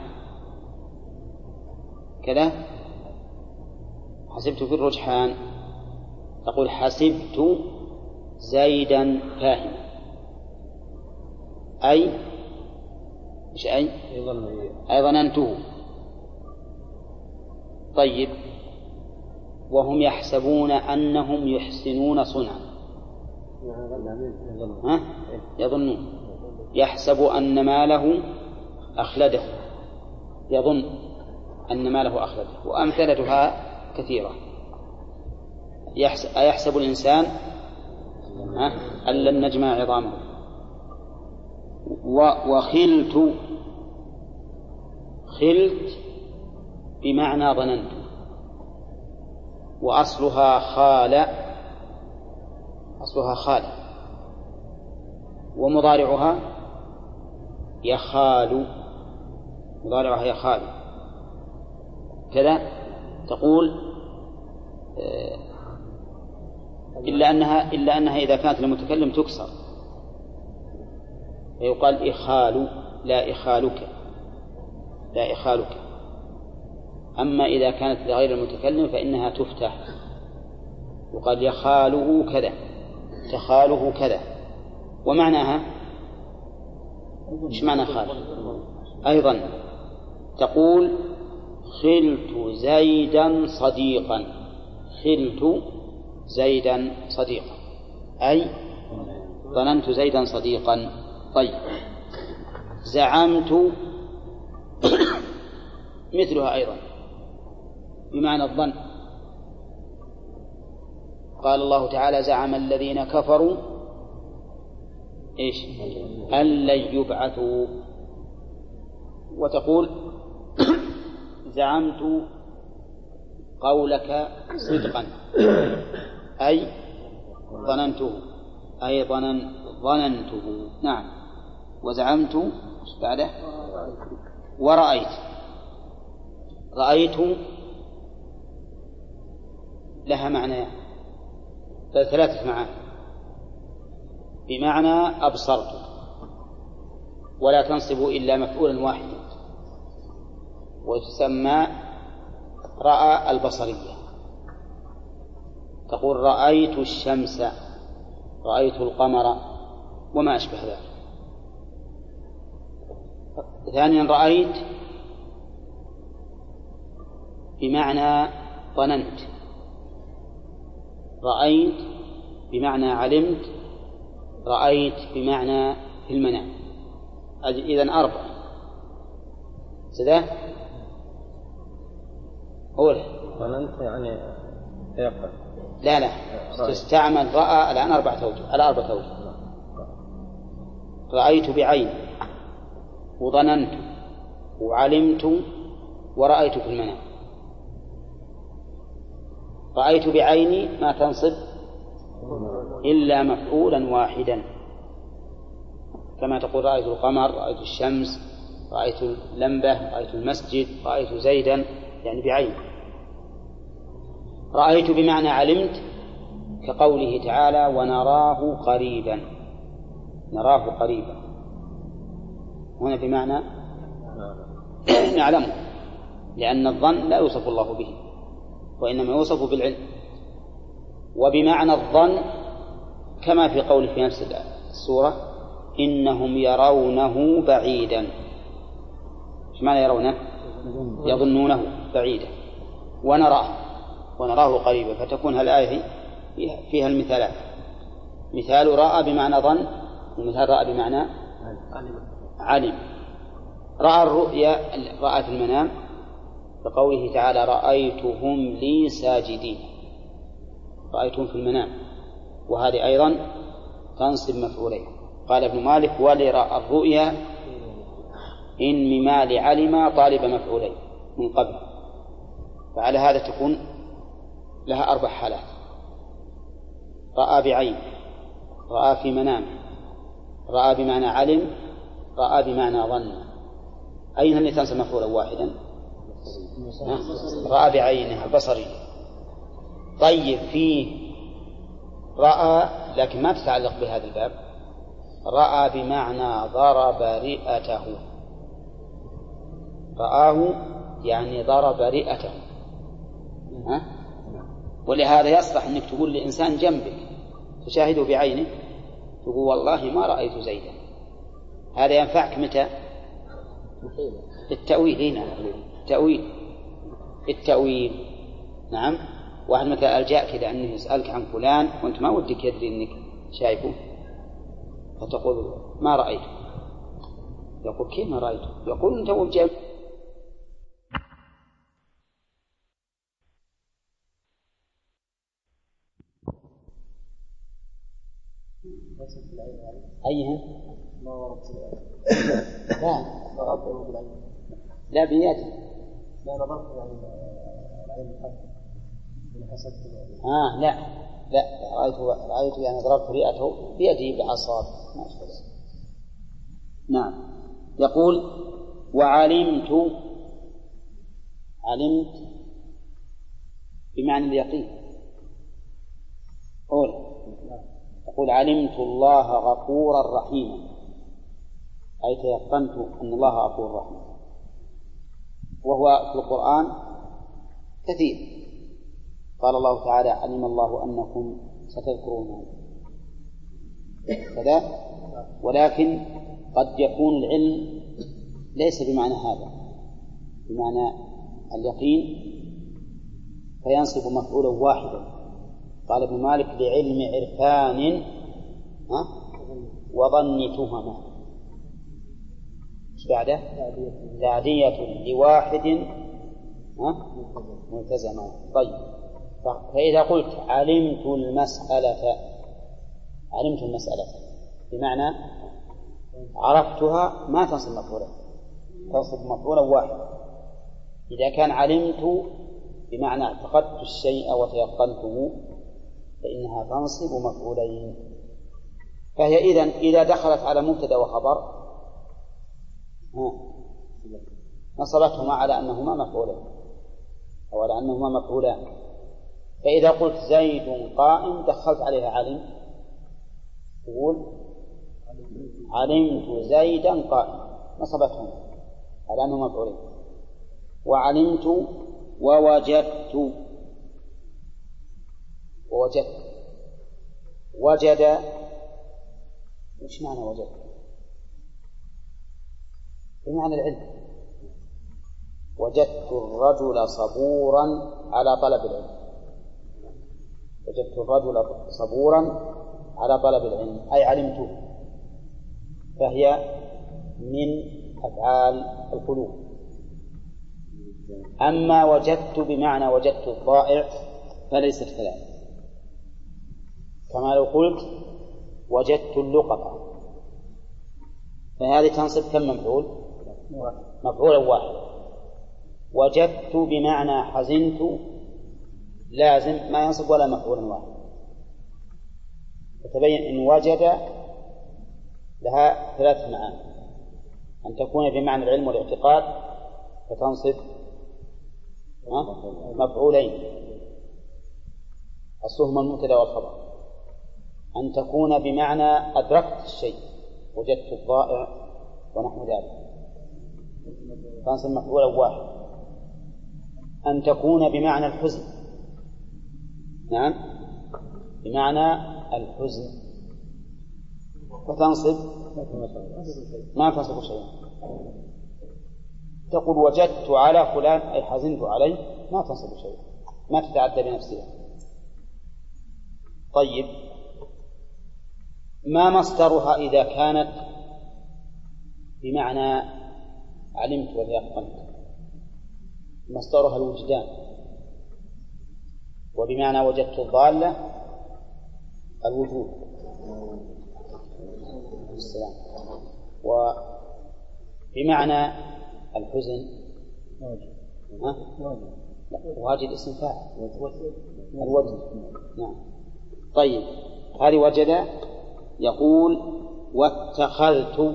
كذا. حسبت في الرجحان تقول حسبت زيدا فاهما أي مش أي أي ظننته. طيب وهم يحسبون أنهم يحسنون صنعا ها؟ يظنون. يحسب أن ماله أخلده، يظن أن ماله أخلده. وأمثلتها كثيرة. أيحسب الإنسان أن لن نجمع عظامه. وخلت خلت بمعنى ظننت، وأصلها خال أصلها خال ومضارعها يخال مضارعها يخال كذا. تقول إلا أنها إلا أنها إذا كانت للمتكلم تكسر فيقال إخال لا إخالك لا إخالك. أما إذا كانت لغير المتكلم فإنها تفتح، يقال يخاله كذا تخاله كذا. ومعناها إيش معنى خال؟ أيضا تقول خلت زيدا صديقا خلت زيدا صديقا أي ظننت زيدا صديقا. طيب زعمت مثلها أيضا بمعنى الظن. قال الله تعالى زعم الذين كفروا إيش أن لن يبعثوا. وتقول زعمت قولك صدقا أي ظننته أي ظنن ظننته. نعم. وزعمت بعده ورأيت رأيت لها معنى ثلاثة معاني. بمعنى أبصرت، ولا تنصب إلا مفعولا واحدا، وتسمى رأى البصرية. تقول رأيت الشمس رأيت القمر وما أشبه ذلك. ثانيا رأيت بمعنى ظننت رأيت بمعنى علمت رأيت بمعنى في المنام. إذن أربع سده أولا ظننت يعني تيقن. لا لا تستعمل رأى الآن أربعة أوجه على أربعة أوجه. رأيت بعين وظننت وعلمت ورأيت في المنام. رأيت بعيني ما تنصب إلا مفعولا واحدا، كما تقول رأيت القمر رأيت الشمس رأيت اللمبة، رأيت المسجد، رأيت زيدا، يعني بعين. رأيت بمعنى علمت، كقوله تعالى ونراه قريبا، نراه قريبا هنا بمعنى نعلمه، لأن الظن لا يوصف الله به وإنما يوصف بالعلم. وبمعنى الظن كما في قوله في نفس السورة إنهم يرونه بعيدا. ايش معنى يرونه؟ يظنونه بعيدا. ونراه ونراه قريبا، فتكون الآية فيها المثالات، مثال رأى بمعنى ظن، ومثال رأى بمعنى علم. رأى الرؤيا، رأى في المنام، بقوله تعالى رأيتهم لي ساجدين، رأيتهم في المنام، وهذه أيضا تنصب مفعولين. قال ابن مالك ولي رأى الرؤيا إن مما لعلم طالب مفعولين من قبل، فعلى هذا تكون لها أربع حالات: رأى بعين، رأى في منام، رأى بمعنى علم، رأى بمعنى ظن. أين اللي تنصب مفعولا واحدا؟ رأى بعينها البصري. طيب فيه رأى لكن ما تتعلق بهذا الباب، رأى بمعنى ضرب رئته، رآه يعني ضرب رئته. ها؟ ولهذا يصلح أنك تقول لإنسان جنبك تشاهده بعينه، تقول والله ما رأيت زيدا. هذا ينفعك متى؟ التأويل. هنا التأويل التأويل نعم. واحد مثلا ألجأ كذا أنه يسألك عن فلان وأنت ما ودك يدري أنك شايفه، فتقول ما رأيته، يقول كيف ما رأيته؟ يقول أنت وجه. أيها لا لا بيده لا نظرت يعني العين الحق من حسب آه لا لا رأيت رأيت يعني ضربت رئته بيدي بعصا. نعم. يقول وعلمت، علمت بمعنى اليقين. قول يقول علمت الله غفورا رحيما، أي تيقنت أن الله غفور رحيم. وهو في القرآن كثير، قال الله تعالى علم الله أنكم ستذكرونه كذا، ولكن قد يكون العلم ليس بمعنى هذا، بمعنى اليقين، فينصب مفعولا واحدا. قال ابن مالك لعلم عرفان وظن تهمة. ايش بعده؟ تعدية لواحد ملتزما. طيب، فإذا قلت علمت المسألة، علمت المسألة بمعنى عرفتها، ما تنصب مفعولا، تنصب مفعولا واحدا. إذا كان علمت بمعنى اعتقدت الشيء وتيقنته فإنها تنصب مفعولين. فهي إذن إذا دخلت على مبتدأ وخبر نصبتهما على أنهما مفعولين أو على أنهما مفعولان. فإذا قلت زيد قائم دخلت عليها علم، تقول علمت زيدا قائم، نصبتهما على أنهما مفعولين. وعلمت ووجدت، ووجدت وجد، وش معنى وجد؟ بمعنى العلم. وجدت الرجل صبورا على طلب العلم، وجدت الرجل صبورا على طلب العلم أي علمته، فهي من أفعال القلوب. أما وجدت بمعنى وجدت الضائع فليست كذلك، كما لو قلت وجدت اللقطة، فهذه تنصب كم مفعول؟ مفعولا واحد. وجدت بمعنى حزنت لازم ما ينصب ولا مفعولا واحد. فتبين إن وجد لها ثلاث معاني: أن تكون بمعنى العلم والاعتقاد فتنصب مفعولين أصلهما المبتدأ والخبر. أن تكون بمعنى أدركت الشيء وجدت الضائع ونحو ذلك تنصب مفعولا واحد. أن تكون بمعنى الحزن، نعم بمعنى الحزن فتنصب ما تنصب شيئا. تقول وجدت على فلان أي حزنت عليه ما تنصب شيئا، ما تتعدى بنفسها. طيب ما مصدرها إذا كانت بمعنى علمت وتيقنت؟ مصدرها الوجدان، وبمعنى وجدت الضالة الوجود السلام، وبمعنى الحزن واجد اسم فاعل الوجد. نعم. طيب هذه وجد. يقول واتخذت،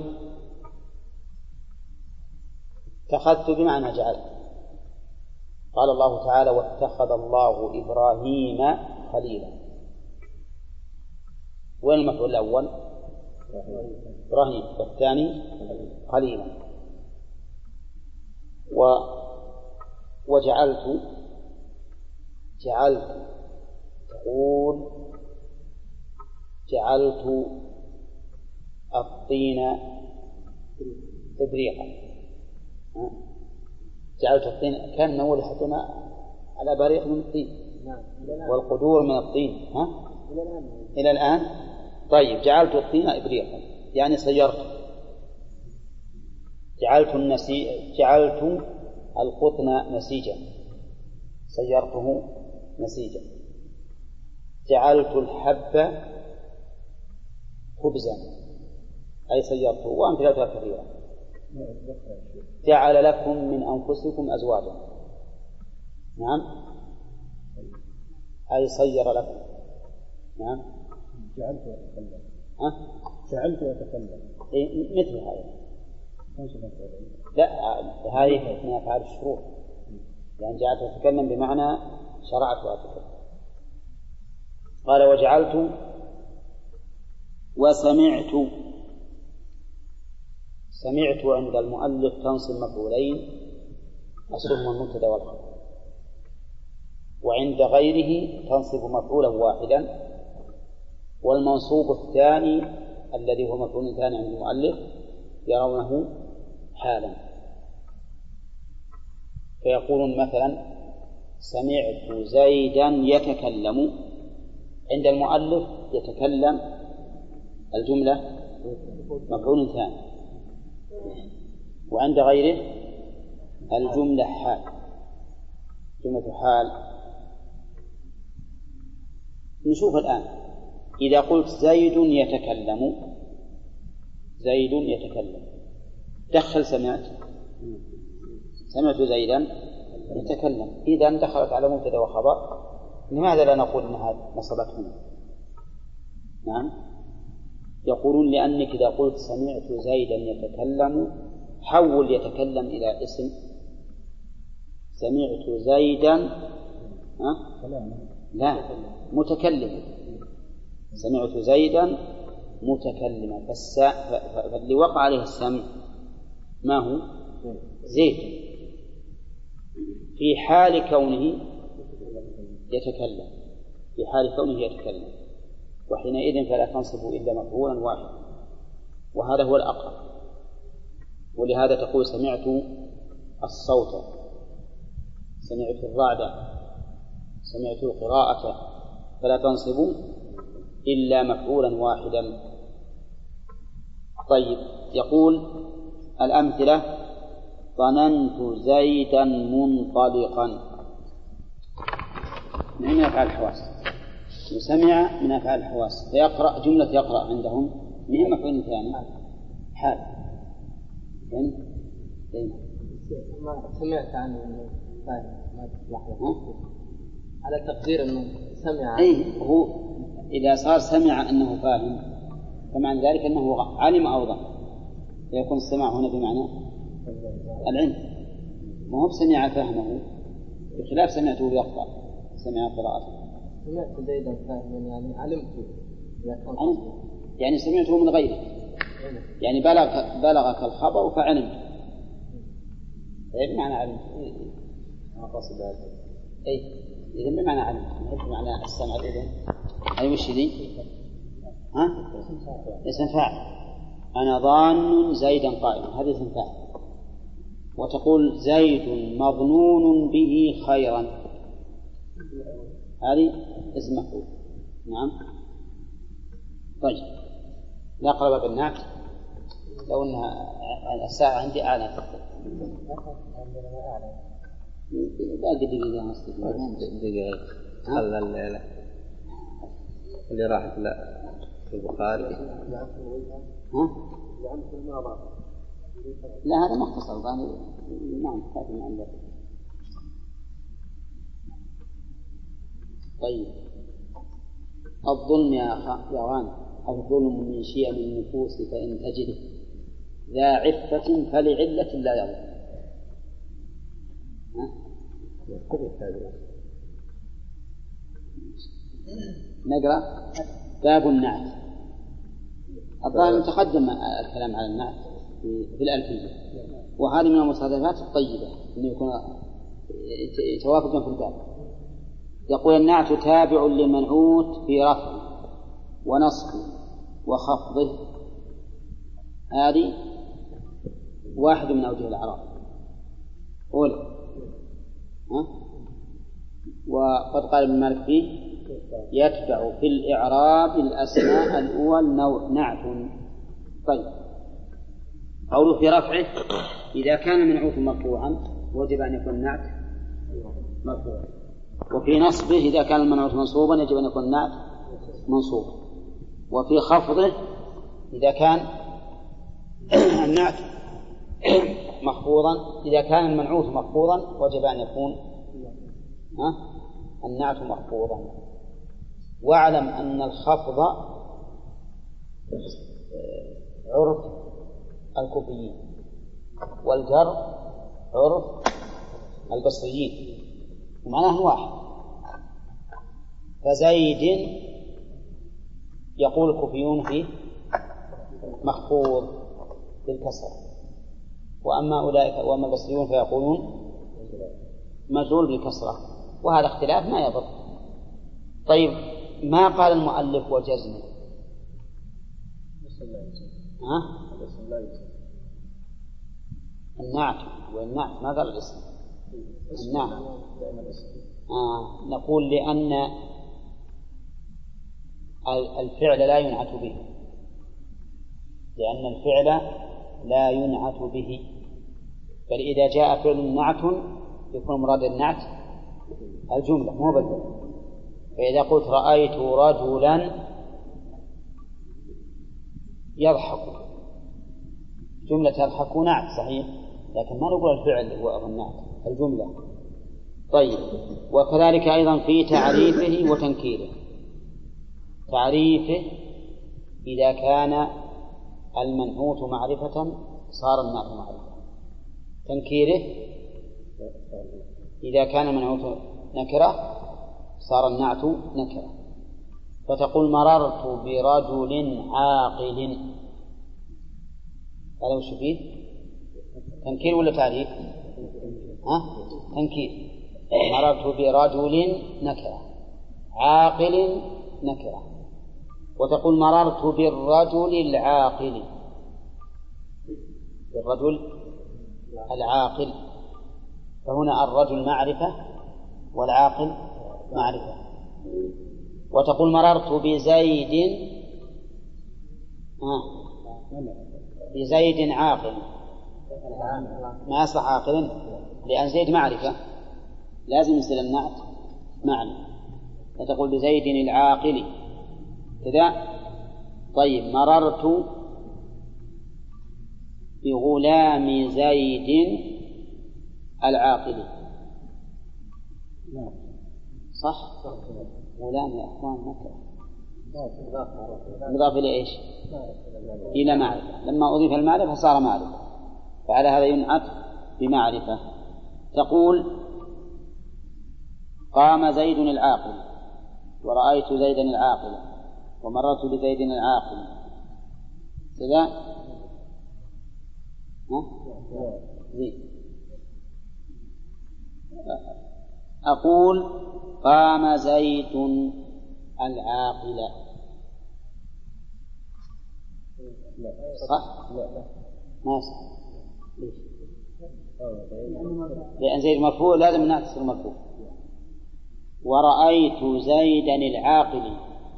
اتخذت بمعنى جعلت. قال الله تعالى واتخذ الله إبراهيم خليلا. وين المفعول الأول؟ إبراهيم، والثاني خليلا. و وجعلت جعلت تقول جعلت الطين إبريقا. جعلت الطين كان من أول حطنا على بريق من الطين والقدور من الطين ها؟ إلى الآن. طيب جعلت الطين إبريقا يعني صيرت. جعلت النسي جعلت القطن نسيجا صيرته نسيجا. جعلت الحب خبزا أي صيرته. وأمثلتها كثيرة. جعل لكم من أنفسكم أزواجا، نعم أي صير لكم. نعم جعلت وأتكلم. ها؟ جعلت وأتكلم. إيه مثل هذا. لا هذه من أفعال الشروط، يعني جعلت وأتكلم بمعنى شرعت وأتكلم. قال وجعلت وسمعت. سمعت عند المؤلف تنصب مفعولين أصلهما المبتدأ والخبر، وعند غيره تنصب مفعولا واحدا. والمنصوب الثاني الذي هو مفعول ثاني عند المؤلف يرونه حالا، فيقولون مثلا سمعت زيدا يتكلم. عند المؤلف يتكلم الجملة مفعول ثاني، وعند غيره الجملة حال، جملة حال. نشوف الآن إذا قلت زيد يتكلم، زيد يتكلم دخل سمعت سمعت زيدا يتكلم، إذا دخلت على مبتدأ وخبر. لماذا لا نقول أنها نصبت هنا؟ نعم يقولون لأنك إذا قلت سمعت زيدا يتكلم حول يتكلم إلى اسم. سمعت زيدا ها؟ لا متكلم. سمعت زيدا متكلما، فاللي وقع عليه السمع ما هو؟ زيد في حال كونه يتكلم، في حال كونه يتكلم، وحينئذ فلا تنصب إلا مفعولا واحدا، وهذا هو الأقرب. ولهذا تقول سمعت الصوت، سمعت الرعد، سمعت القراءة، فلا تنصب إلا مفعولا واحدا. طيب يقول الأمثلة ظننت زيدا منطلقا. من أفعال الحواس، وسمع من أفعال الحواس، فيقرأ جملة يقرأ عندهم من مفعول ثاني حال. ما سمعت عنه أنه ما لحظة على تقدير أنه سمع. أي هو إذا صار سمع أنه فاهم فمعنى ذلك أنه علم أو ظن. يكون السماع هنا بمعنى العلم، ما هو سمع فهمه بخلاف سمعته يقرأ، سمع قراءته. سمعت زيدا فاهما يعني علمت، يعني سمعته من غيره، يعني بلغ بلغك الخبر فعلمت، إيه بمعنى علمت؟ ما قصد هذا. أي إذا بمعنى علمت، ما بمعنى السمع الأذن. أي وش ذي؟ ها؟ اسم فاعل. أنا ظان زيدا قائما، هذا اسم فاعل. وتقول زيد مظنون به خيرا، هذه اسم مفعول. نعم. طيب نقرأ بالنعت، لو أنها الساعة عندي أعلى باقي دقيقة دقيقة خلى الليلة اللي راحت لا في البخاري. ها؟ لا هذا مختصر ظاني. نعم كافي من عندك. طيب الظلم يا أخا يا غانم، الظلم من شيء من النفوس فإن تجده ذا عفة فلعلة لا يظلم. نقرأ باب النعت. الظاهر تقدم الكلام على النعت في الألفية، وهذه من المصادفات الطيبة أن يكون يتوافقون في الباب. يقول النعت تابع للمنعوت في رفع ونصب وخفضه، هذه واحد من أوجه الإعراب. قول ها؟ وقد قال ابن مالك فيه يتبع في الإعراب الأسماء الأول نوع نعت. طيب قوله في رفعه إذا كان منعوت مرفوعا وجب أن يكون نعت مرفوعا، وفي نصبه إذا كان المنعوت منصوبا يجب أن يكون نعت منصوبا، وفي خفضه إذا كان النعت مخفوضا إذا كان المنعوت مخفوضا وجب أن يكون ها النعت مخفوضا. واعلم أن الخفض عرف الكوفيين والجر عرف البصريين ومعناه واحد. فزيد يقول الكوفيون فيه مخفوض بالكسر، وأما أولئك وأما البصريون فيقولون مجرور بالكسرة، وهذا اختلاف ما يضر. طيب ما قال المؤلف وجزم؟ ها؟ النعت والنعت ما قال الاسم النعت. آه. نقول لأن الفعل لا ينعت به، لأن الفعل لا ينعت به، بل إذا جاء فعل نعت يكون مراد النعت الجملة مو بالفعل. فإذا قلت رأيت رجلا يضحك، جملة يضحك نعت صحيح، لكن ما نقول الفعل هو النعت الجملة. طيب وكذلك أيضا في تعريفه وتنكيره. تعريفه إذا كان المنعوت معرفة صار النعت معرفة. تنكيره إذا كان المنعوت نكرة صار النعت نكرة. فتقول مررت برجل عاقل، هذا وش فيه؟ تنكير ولا تعريف؟ ها؟ تنكير. مررت برجل نكرة، عاقل نكرة. وتقول مررت بالرجل العاقل، بالرجل العاقل، فهنا الرجل معرفة والعاقل معرفة. وتقول مررت بزيد آه. بزيد عاقل، ما أصلح عاقل لأن زيد معرفة لازم يصير النعت معنا، فتقول بزيد العاقل كذا. طيب مررت بغلام زيد العاقل، صح؟ غلام يا أخوان نكرة مضاف إلى إيش؟ إلى معرفة. لما أضيف المعرفة صار معرفة، فعلى هذا ينعت بمعرفة. تقول قام زيد العاقل ورأيت زيدا العاقل ومررت بزيد العاقل كذا. زيد. أقول قام زيد العاقل، صح؟ ما صح. ليش؟ لأن زيد مرفوع لازم نعكس المرفوع. ورأيت زيدا العاقل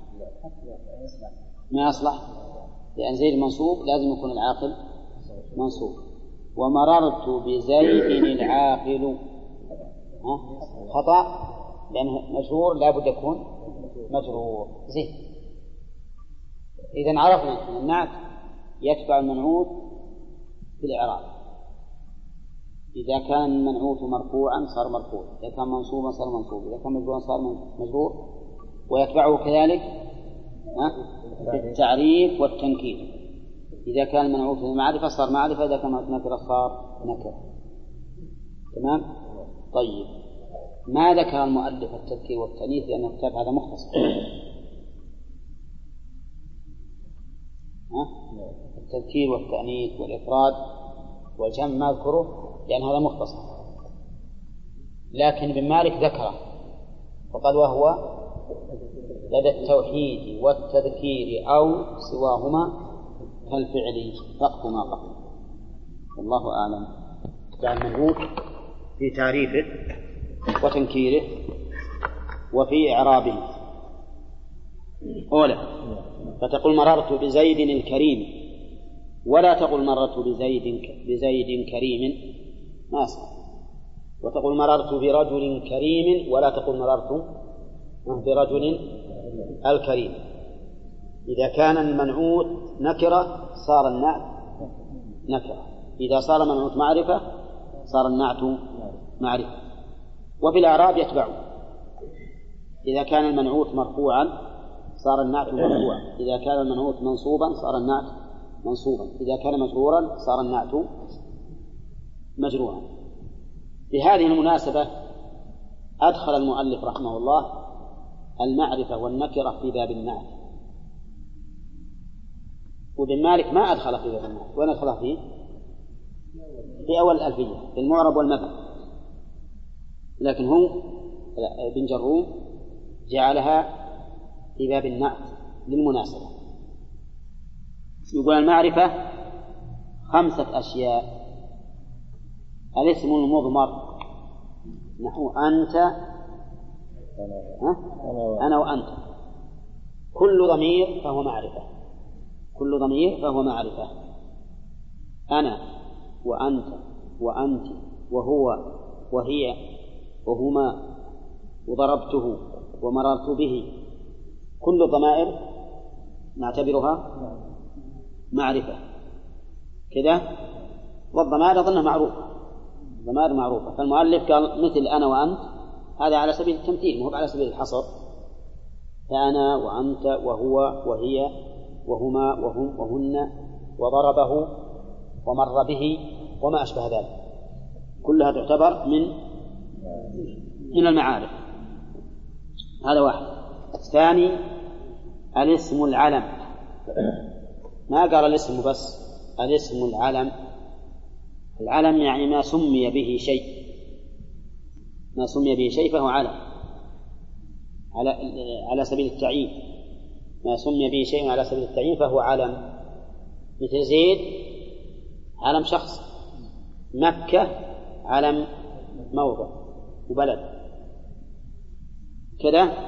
ما يصلح، لأن زيد منصوب لازم يكون العاقل منصوب. ومررت بزيد العاقل خطأ، لأنه مجرور لا بد يكون مجرور. زين، إذن عرفنا أن النعت يتبع المنعوت في الإعراب. إذا كان المنعوت مرفوعا صار مرفوع، إذا كان منصوبا صار منصوب، إذا كان مجرورا صار مجرور. ويتبعه كذلك في التعريف والتنكير. إذا كان المنعوت في المعرفة صار معرفة، إذا كان نكرة صار نكرة. تمام؟ طيب، ما ذكر المؤلف التذكير والتأنيث لأن الكتاب هذا مختصر. التذكير والتأنيث والإفراد والجمع ما أذكره لأن هذا مختصر، لكن ابن مالك ذكره فقال وهو لدى التوحيد والتذكير أو سواهما كالفعل فقط ما قبل. والله أعلم. يعني المنعوت في تعريفه وتنكيره وفي إعرابه. أولا، فتقول مررت بزيد الكريم، ولا تقول مررت بزيد بزيد كريم ما صح. وتقول مررت برجل كريم، ولا تقول مررت برجل الكريم. إذا كان المنعوت نكرة صار النعت نكرة، إذا صار منعوت معرفة صار النعت معرفة. وفي الإعراب يتبع، إذا كان المنعوت مرفوعا صار النعت مرفوعا، إذا كان المنعوت منصوبا صار النعت منصوبا، إذا كان مجرورا صار النعت مجرورا. بهذه المناسبة أدخل المؤلف رحمه الله المعرفة والنكرة في باب النعت، وابن مالك ما أدخل في باب النعت. وين أدخل فيه؟ في أول الألفية في المعرب والمبنى، لكن هو ابن جروم جعلها في باب النعت للمناسبة. يقول المعرفة خمسة أشياء: الاسم المضمر نحو أنت أنا وأنت، كل ضمير فهو معرفة، كل ضمير فهو معرفة. أنا وأنت وأنت وهو وهي وهما وضربته ومررت به، كل الضمائر نعتبرها معرفة كذا. والضمائر أظنها معروفة، ضمائر معروفة. فالمؤلف قال مثل أنا وأنت، هذا على سبيل التمثيل مو على سبيل الحصر. فأنا وأنت وهو وهي وهما وهم وهن وضربه ومر به وما أشبه ذلك، كلها تعتبر من من المعارف. هذا واحد. الثاني الاسم العلم، ما قال الاسم بس، الاسم العلم. العلم يعني ما سمي به شيء، ما سمي به شيء فهو علم على على سبيل التعيين. ما سمي به شيء على سبيل التعيين فهو علم. مثل زيد علم شخص، مكة علم موضع وبلد كذا.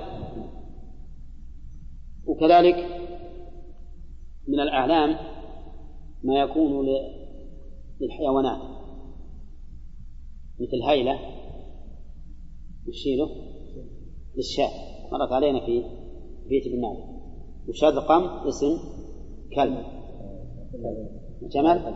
وكذلك من الأعلام ما يكون للحيوانات مثل هيلة وشيله للشاة، مرت علينا في بيت ابن مالك. وشذقم اسم كلب، جمل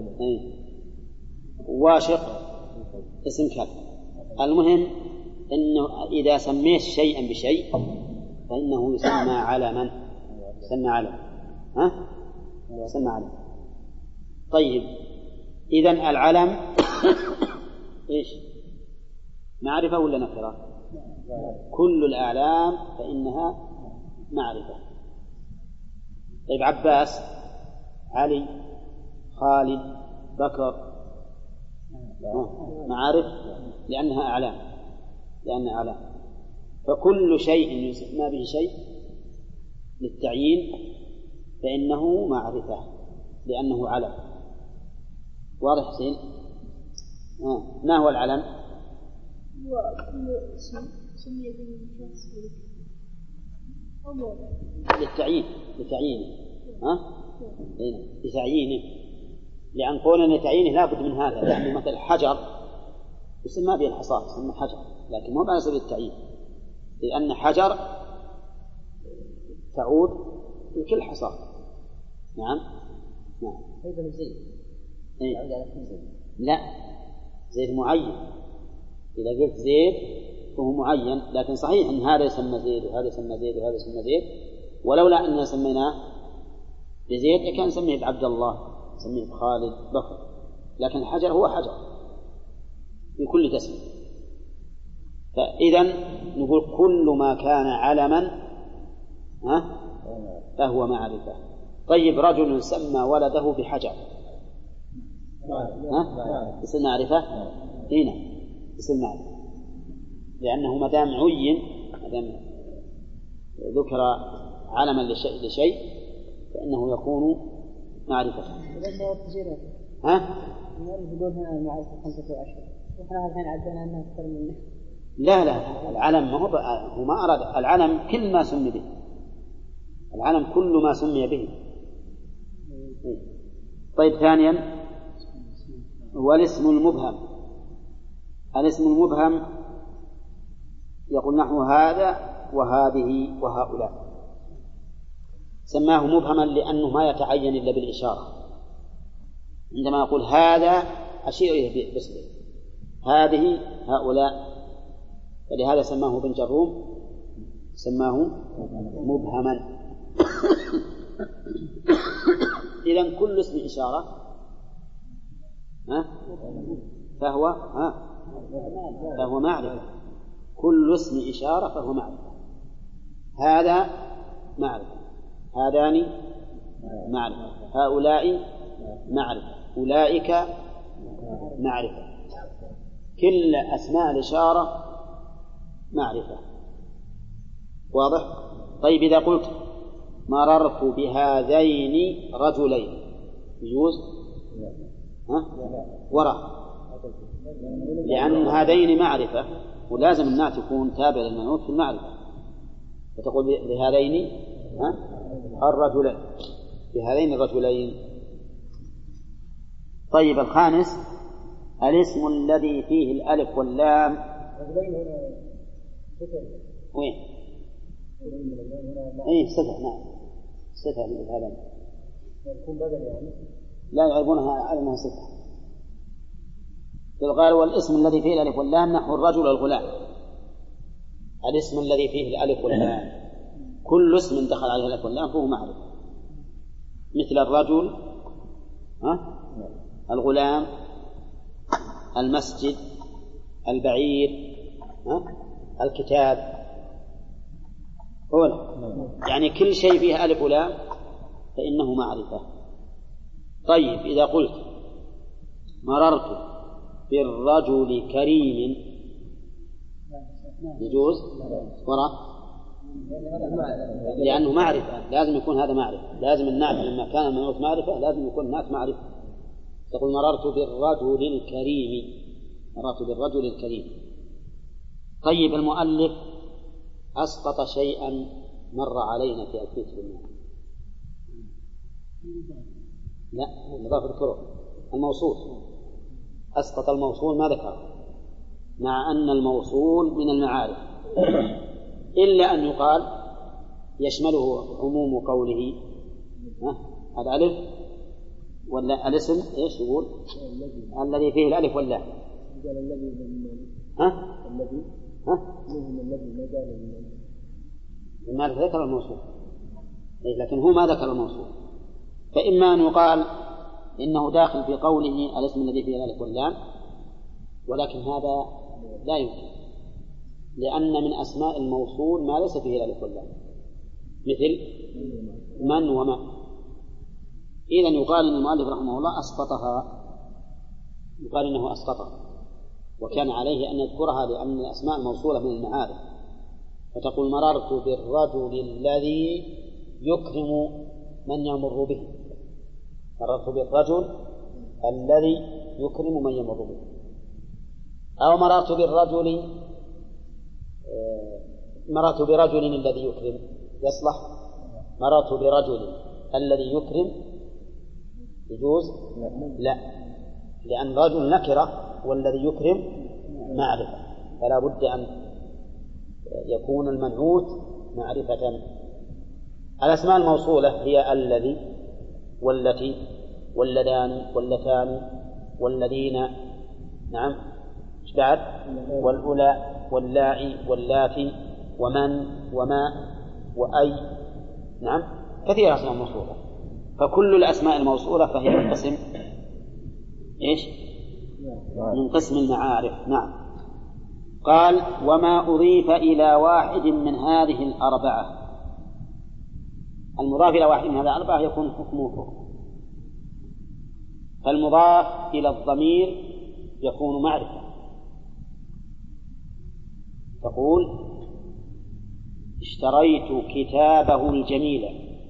واشق اسم كلب. المهم أنه إذا سميت شيئا بشيء فإنه يسمى علما، يسمى علم. ها؟ يسمى علم. طيب إذن العلم إيش؟ معرفة ولا نكرة؟ كل الأعلام فإنها معرفة. طيب عباس، علي، خالد، بكر معارف لأنها أعلام، لأنها أعلام. فكل شيء يسمى به شيء للتعيين فإنه معرفة لأنه علم. واضح حسين؟ آه. ما هو العلم؟ هو كل اسم سمي به شخص للتعيين، لتعيينه. ها؟ لتعيينه، لأن قولنا لتعيينه لا بد من هذا، لأنه مثل حجر يسمى به الحصاة، يسمى حجر، لكن مو على سبيل التعيين، لأن حجر تعود لكل حصاة. نعم نعم. أيضا زيد. إيه؟ لا، زيد معين. إذا قلت زيد فهو معين، لكن صحيح أن هذا يسمى زيد وهذا يسمى زيد وهذا يسمى زيد، ولولا أننا سميناه بزيد كان نسميه بعبد الله، نسميه بخالد، بكر، لكن الحجر هو حجر في كل تسمية. فإذا نقول كل ما كان علما ها فهو معرفة. طيب رجل سمى ولده بحجر ها يصير معرفة؟ هنا يصير معرفة، لأنه ما دام عين، ما دام ذكر علما لشيء لشيء فإنه يكون معرفة. ها؟ يقول هنا المعرفة خمسة وعشرين، وإحنا الحين عدنا أنها أكثر منه. لا لا، العلم ما هو هو ما أراد العلم كل ما سمي به، العلم كل ما سمي به. طيب ثانيا والاسم المبهم. الاسم المبهم يقول نحو هذا وهذه وهؤلاء، سماه مبهما لأنه ما يتعين إلا بالإشارة. عندما يقول هذا أشير إليه باسمه، هذه هؤلاء، فلهذا سماه ابن جروم سماه مبهما. إذن كل اسم إشارة ها فهو ها فهو معرفة. كل اسم إشارة فهو معرفة. هذا معرفة، هذان معرفة، هؤلاء معرفة، أولئك معرفة. كل أسماء الإشارة معرفة. واضح؟ طيب إذا قلت مررت بهذين رجلين يجوز؟ ها؟ وراء، لأن هذين معرفة ولازم النعت يكون تابع للمنعوت في المعرفة، فتقول بهذين ها؟ الرجلين، بهذين الرجلين. طيب الخامس الاسم الذي فيه الألف واللام. وين؟ اي صفة. نعم صفة لهذا. لا يعرفونها على انها صفة. قال والاسم الذي فيه الألف واللام نحو الرجل والغلام. الاسم الذي فيه الألف واللام، كل اسم دخل عليه الألف واللام فهو معرفة، مثل الرجل ها؟ الغلام، المسجد، البعير، ها؟ الكتاب، أولا يعني كل شيء فيه ألف ولام فإنه معرفة. طيب إذا قلت مررت بالرجل كريم يجوز؟ وراء، لأنه معرفة، لازم يكون هذا معرفة، لازم النعت لما كان المنعوت معرفة لازم يكون النعت معرفة. تقول مررت بالرجل الكريم، مررت بالرجل الكريم. طيب المؤلف أسقط شيئا مر علينا في ألفية البنيان. لا، مضاف الطرق، الموصول أسقط الموصول ما ذكر، مع أن الموصول من المعارف، إلا أن يقال يشمله عموم قوله هذا ألف ولا الاسم إيش يقول؟ الذي فيه الألف واللام. ها؟ الذي ها؟ الذي مجال المعرفة ذكر الموصول، لكن هو ما ذكر الموصول. فإما أن يقال إنه داخل في قوله الاسم الذي فيه الألف واللام، ولكن هذا لا يمكن، لأن من أسماء الموصول ما ليس فيه الألف واللام، مثل من وما. إذن يقال إن المؤلف رحمه الله أسقطها، يقال إنه أسقطها، وكان عليه أن يذكرها لأن الأسماء الموصولة من المعارف. فتقول مررت بالرجل الذي يكرم من يمر به، مررت بالرجل الذي يكرم من يمر به. أو مررت بالرجل مررت برجل الذي يكرم، يصلح مررت برجل الذي يكرم يجوز؟ لا، لأن رجل نكرة والذي يكرم معرفة، فلا بد أن يكون المنعوت معرفة. الأسماء الموصولة هي الذي والتي واللذان واللتان والذين، نعم، بعد والأولى واللاعي واللاتي ومن وما وأي، نعم، كثير أسماء موصولة. فكل الأسماء الموصولة فهي من قسم إيش؟ من قسم المعارف. نعم. قال وما أضيف إلى واحد من هذه الأربعة. المضاف إلى واحد من هذه الأربعة يكون حكمه حكم. فالمضاف إلى الضمير يكون معرفة. تقول اشتريت كتابه الجميل،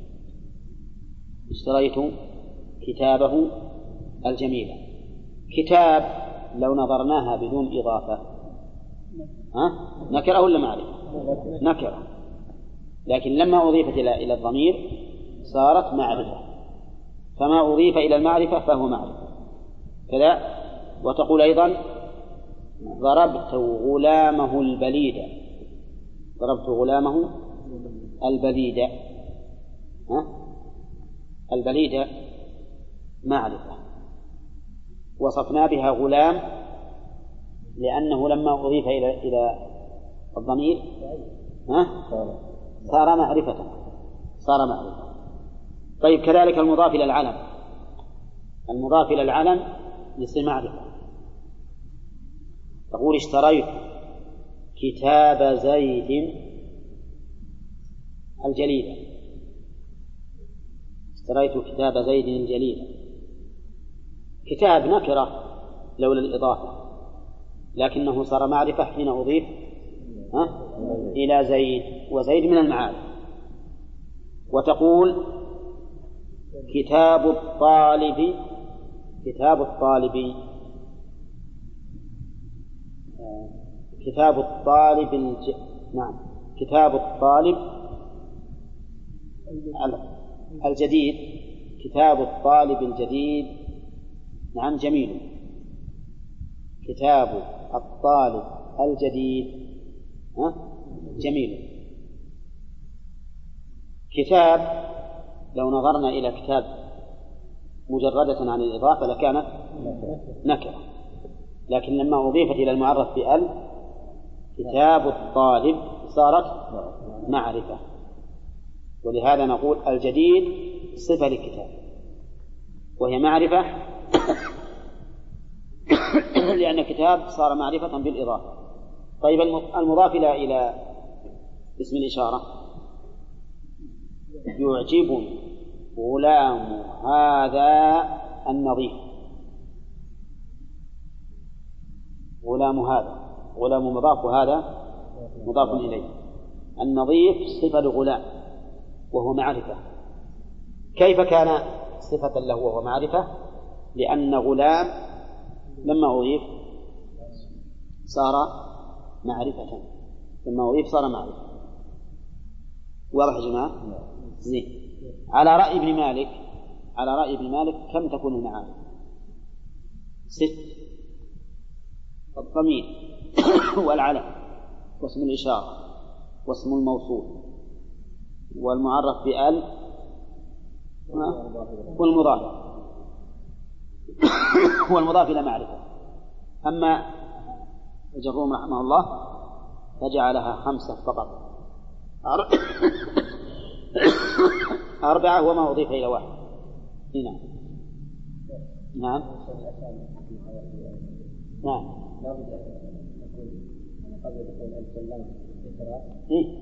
اشتريت كتابه الجميل. كتاب لو نظرناها بدون إضافة ها؟ نكرة ولا معرفة؟ نكرة، لكن لما أضيفت إلى إلى الضمير صارت معرفة، فما أضيف إلى المعرفة فهو معرفة كذا. وتقول أيضا ضربت غلامه البليد، ضربت غلامه البليد، ها؟ البليد معرفة وصفنا بها غلام لأنه لما أضيف إلى إلى الضمير ها؟ صار معرفة، صار معرفة. طيب كذلك المضاف إلى العلم، المضاف إلى العلم يصير معرفة. تقول اشتريت كتاب زيد الجليل، اشتريت كتاب زيد الجليل. كتاب نكرة لولا الإضافة، لكنه صار معرفة حين أضيف ها؟ إلى زيد، وزيد من المعارف. وتقول كتاب الطالب، كتاب الطالب، كتاب الطالب الج... نعم، كتاب الطالب الجديد، كتاب الطالب الجديد، نعم، جميل. كتاب الطالب الجديد ها؟ جميل. كتاب لو نظرنا إلى كتاب مجردة عن الإضافة لكانت نكرة، لكن لما أضيفت إلى المعرف بأل كتاب الطالب صارت معرفة. ولهذا نقول الجديد صفة للكتاب وهي معرفة لأن الكتاب صار معرفة بالإضافة. طيب المضاف إلى إلى اسم الإشارة يعجبني غلام هذا النظيف، غلام هذا، غلام مضاف وهذا مضاف إليه. النظيف صفة لغلام وهو معرفة. كيف كان صفة له وهو معرفة؟ لأن غلام لما أضيف صار معرفة، لما أضيف صار معرفة. واضح يا جماعة؟ زين. على رأي ابن مالك، على رأي ابن مالك كم تكون المعارف؟ ست: الضمير والعلم واسم الإشارة واسم الموصول والمعرف بأل والمضاف والمضاف إلى معرفة. أما الجروم رحمه الله فجعلها خمسة فقط. أربعة وما أضيف إلى واحد. هنا نعم نعم قبل دخول ألف واللام إيه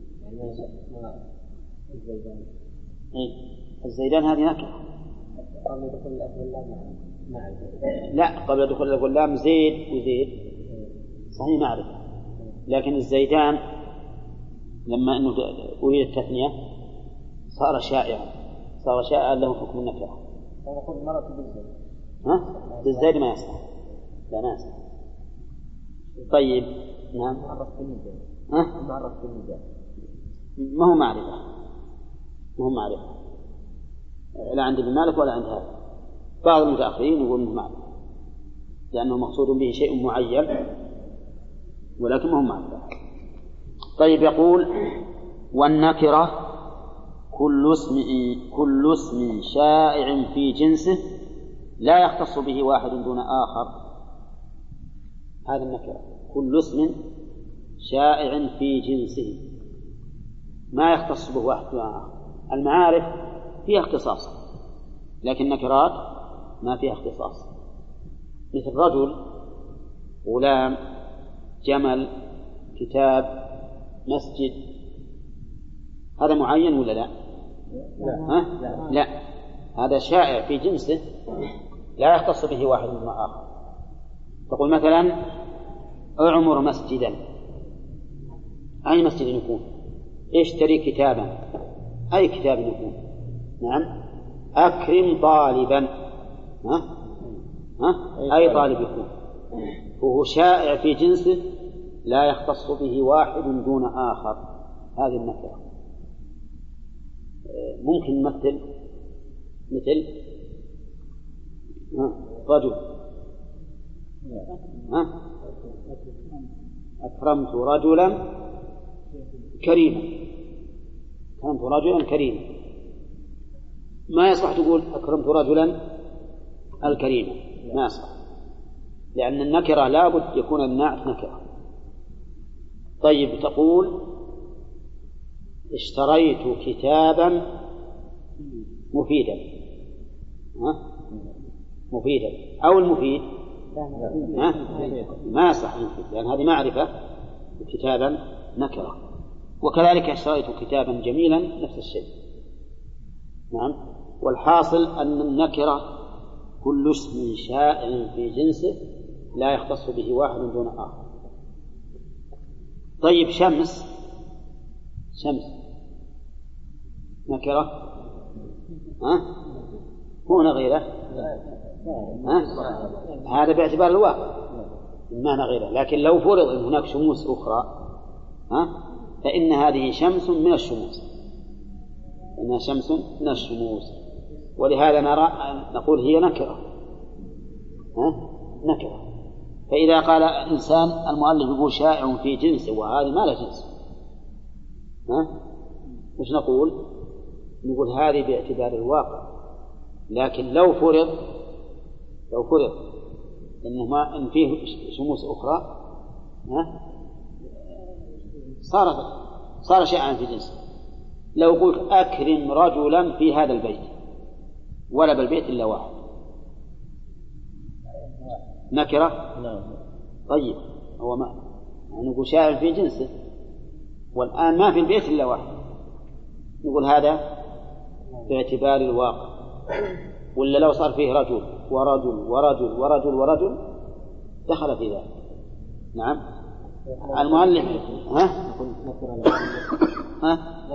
الزيدان إيه الزيدان هذه نكرة قبل دخول الألف واللام مع لا قبل دخول الألف واللام زيد وزيد صحيح معرفة، لكن الزيدان لما أنه أريد التثنية صار شائعا صار شائعا له حكم النكرة. ونقول مرة بالزيد ها بالزيد ما يصلح لا ما يصلح. طيب نعم معرف بالنجاة ها معرف بالنجاة ما هو معرفة ما هو معرفة لا عند ابن مالك ولا عند هذا. بعض المتأخرين يقول انه معرفة لأنه مقصود به شيء معين ولكن ما هو معرفة. طيب يقول والنكرة كل اسم كل اسم شائع في جنسه لا يختص به واحد دون آخر. هذا النكرة كل اسم شائع في جنسه ما يختص به واحد دون آخر. المعارف فيها اختصاص لكن النكرات ما فيها اختصاص، مثل رجل غلام جمل كتاب مسجد. هذا معين ولا لا؟ لا. ها؟ لا. لا هذا شائع في جنسه لا يختص به واحد دون آخر. تقول مثلا اعمر مسجدا، أي مسجد يكون؟ اشتري كتابا، أي كتاب يكون؟ نعم. أكرم طالبا، ها؟ ها؟ أي طالب يكون؟ وهو شائع في جنسه لا يختص به واحد دون آخر. هذه النكرة. ممكن نمثل مثل ها؟ رجل ها؟ أكرمت رجلا كريما، أكرمت رجلا كريما. ما يصح تقول أكرمت رجلا الكريم، ما يصح، لأن النكرة لابد يكون النعت نكرة. طيب تقول اشتريت كتابا مفيدا، ها؟ مفيدا أو المفيد ها؟ ما يصح المفيد لأن هذه معرفة، كتابا نكرة. وكذلك اشتريت كتابا جميلا نفس الشيء. نعم. والحاصل أن النكرة كل اسم شائع في جنسه لا يختص به واحد دون آخر. طيب شمس، شمس نكرة ها؟ هنا غيره ها؟ هذا باعتبار الواقع المعنى غيره، لكن لو فرض أن هناك شموس أخرى ها؟ فإن هذه شمس من الشموس، إنها شمس من الشموس، ولهذا نرى نقول هي نكرة ها؟ نكرة. فإذا قال إنسان المؤلف يقول شائع في جنسه وهذه ما لا جنس، ها؟ وش نقول؟ نقول هذه باعتبار الواقع، لكن لو فرض لو فرض إنه ما إن فيه شموس أخرى ها؟ صار صار شائعا في جنسه. لو قلت أكرم رجلا في هذا البيت ولا بالبيت إلا واحد، نكرة؟ طيب هو ما نقول شائع في جنسه والآن ما في البيت إلا واحد، نقول هذا باعتبار الواقع. ولا لو صار فيه رجل ورجل ورجل ورجل ورجل دخل في ذلك. نعم. المؤلف ها؟ ها؟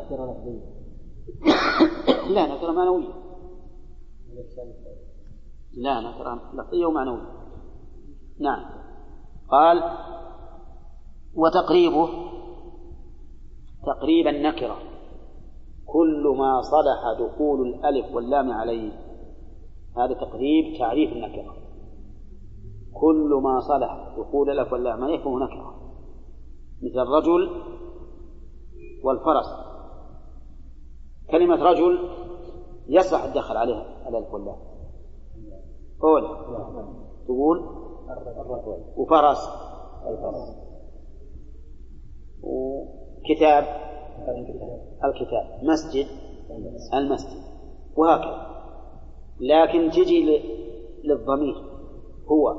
لا نكرة معنوية، لا نكرة لفظية ومعنوية. نعم. قال وتقريبه تقريب النكرة كل ما صلح دخول الألف واللام عليه. هذا تقريب تعريف النكرة، كل ما صلح دخول الألف واللام عليه فهو نكرة، مثل الرجل والفرس. كلمة رجل يصح الدخل عليها الألف واللام أولا تقول وفرس وكتاب الكتاب، مسجد المسجد وهكذا. لكن تجي للضمير هو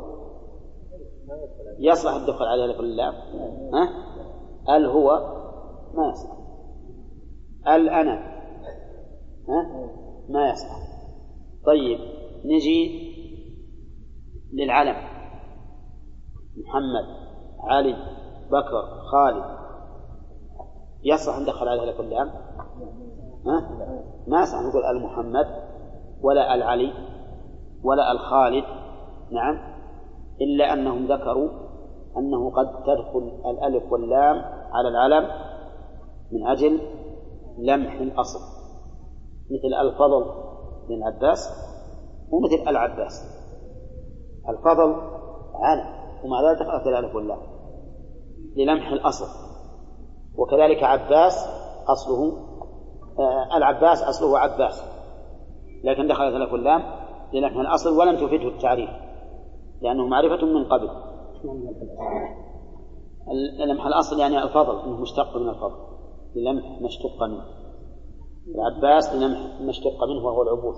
يصلح الدخل عليه لفظ اللام. ها؟ ال هو ما يصلح. ال أنا ها؟ ما يصلح. طيب نجي للعلم محمد علي بكر خالد يصلح أن دخل عليه لفظ اللام؟ ها؟ ما يصلح نقول المحمد ولا العلي ولا الخالد. نعم، إلا أنهم ذكروا أنه قد تدخل الألف واللام على العلم من أجل لمح الأصل، مثل الفضل بن عباس ومثل العباس. الفضل علم ومع ذلك دخلت الألف واللام للمح الأصل، وكذلك عباس أصله آه العباس أصله عباس، لكن دخلت الألف واللام للمح الأصل ولم تفيده التعريف لأنه معرفة من قبل. لمح الأصل يعني الفضل إنه مشتق من الفضل للمح مشتق منه، العباس للمح مشتق منه وهو العبوس.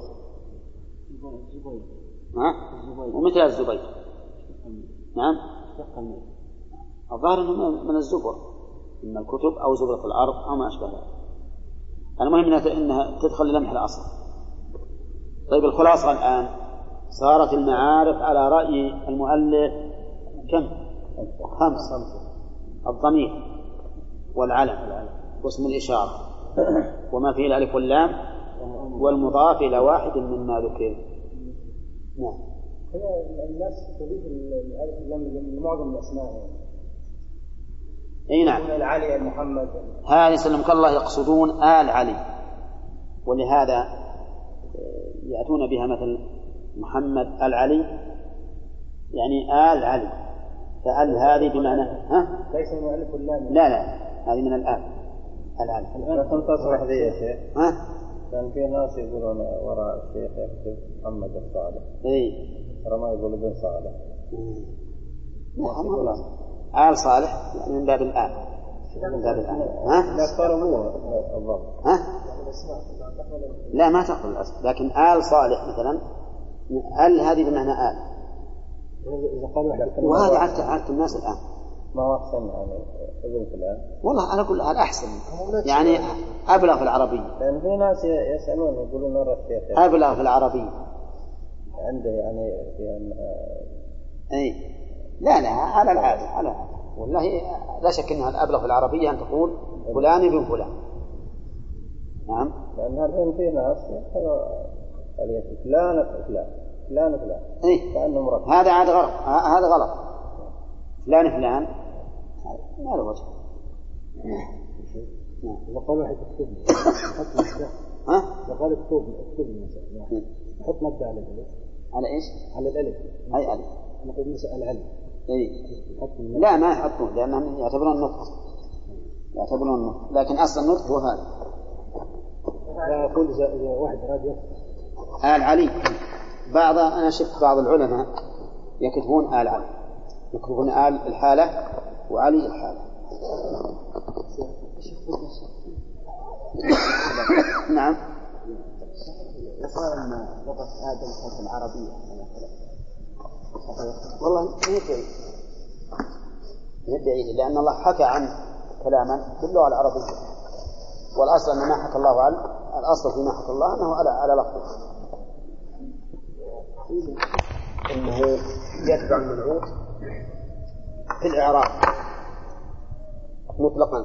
ها؟ ومثل الزبير. نعم، الظاهر أنه من الزبر من الكتب أو زبرة الأرض أو ما أشبه ذلك. المهم أنها تدخل للمح الأصل. طيب الخلاصة الآن صارت المعارف على رأي المؤلف كم؟ خمس: الضمير والعلم واسم الإشارة وما فيه الألف واللام والمضاف إلى واحد مما ذكر. نعم. الناس تضيف الألف واللام لمعظم الأسماء. أي نعم. العلي محمد هذا يسلمك الله يقصدون آل علي، ولهذا يأتون بها مثل محمد العلي يعني آل علي، فآل هذه بمعنى ها؟ ليس من الألف واللام. لا لا هذه من الآل العلي. لكن تصرح ذي يا شيخ. ها؟ كان في ناس يقولون وراء الشيخ يكتب محمد الصالح. إيه. ترى ما يقول ابن صالح. لا آل صالح يعني من باب الآل. من باب الآل. ها؟ لا فرموه الضبط. ها؟ لا ما تقبل الأصل، لكن آل صالح مثلا آل هذه بمعنى آل. وهذا عادة عادة الناس الآن. ما هو أحسن يعني ابن فلان؟ والله أنا أقول هذا أحسن يعني أبلغ في العربية. لأن في ناس يسألون يقولون ورا الشيخ أبلغ في العربية عنده يعني في أي لا لا على العادة على العادة. والله لا شك أنها الأبلغ في العربية أن تقول فلان ابن فلان. نعم. لأن الحين في ناس فلان فلان فلان فلان إيه؟ كأنه مرتب. هذا عاد غلط. هذا غلط. فلان فلان ما له وجه. وقال واحد اكتب ها؟ وقال اكتب اكتب مثلا نحط مادة على الألف. على إيش؟ على الألف. أي ألف. نقول مثلا العلم. إيه. لا ما يحطون لأنهم يعتبرون النطق. يعتبرون النطق لكن أصل النطق هو هذا. لا أقول إذا واحد أراد يكتب آل علي. بعض أنا شفت بعض العلماء يكتبون آل علي، يكتبون آل الحالة وعلي الحالة. نعم. يقال أن لغة آدم كانت العربية. والله يدعي يدعي لأن الله حكى عن كلاما باللغة العربية، والأصل أن ما حكى الله عنه الأصل فيما حكى الله أنه على على لفظه إنه يتبع المنعوت في الإعراب مطلقا.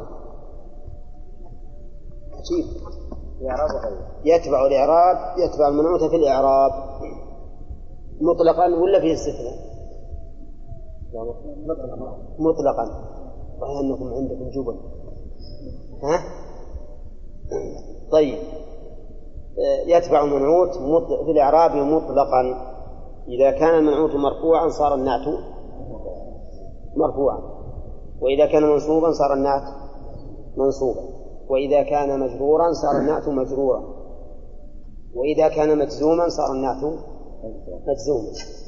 عجيب. يتبع الإعراب يتبع المنعوت في الإعراب مطلقا ولا فيه استثناء؟ مطلقا. وهي أنكم عندكم جبن. ها؟ طيب يتبع المنعوت في الإعراب مطلقا. إذا كان المنعوت مرفوعا صار النعت مرفوعا، وإذا كان منصوبا صار النعت منصوبا، وإذا كان مجرورا صار النعت مجرورا، وإذا كان مجزوما صار النعت مجزوما.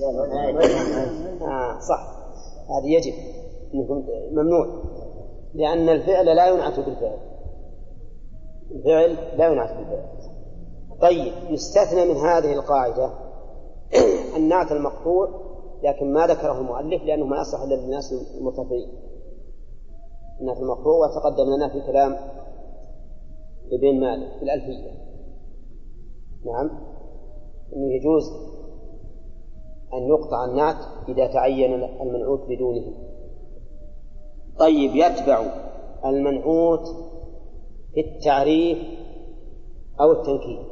آه صح. هذا يجب ممنوع، لأن الفعل لا ينعت بالفعل. الفعل لا ينعت بالفعل. طيب يستثنى من هذه القاعدة النعت المقطوع، لكن ما ذكره المؤلف لأنه ما يصح إلا للناس المرتفعين. النعت المقطوع وتقدم لنا في كلام ابن مالك في الألفية. نعم، إنه يجوز أن يقطع النعت إذا تعين المنعوت بدونه. طيب يتبع المنعوت في التعريف أو التنكير.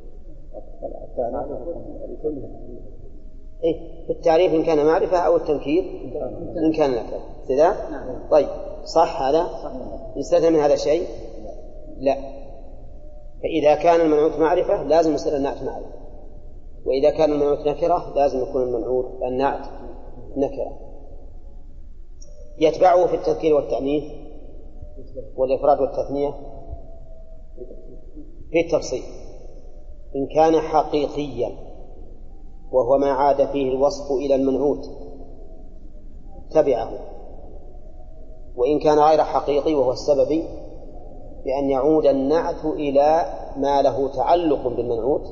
إيه؟ في التعريف إن كان معرفة أو التنكير إن كان نكرة. كذا؟ طيب صح هذا؟ يستثنى من هذا شيء؟ لا. فإذا كان المنعوت معرفة لازم يصير النعت معرفة، وإذا كان المنعوت نكرة لازم يكون المنعوت النعت نكرة. يتبعه في التذكير والتأنيث والإفراد والتثنية في التفصيل إن كان حقيقيا وهو ما عاد فيه الوصف إلى المنعوت تبعه، وإن كان غير حقيقي وهو السببي بأن يعود النعت إلى ما له تعلق بالمنعوت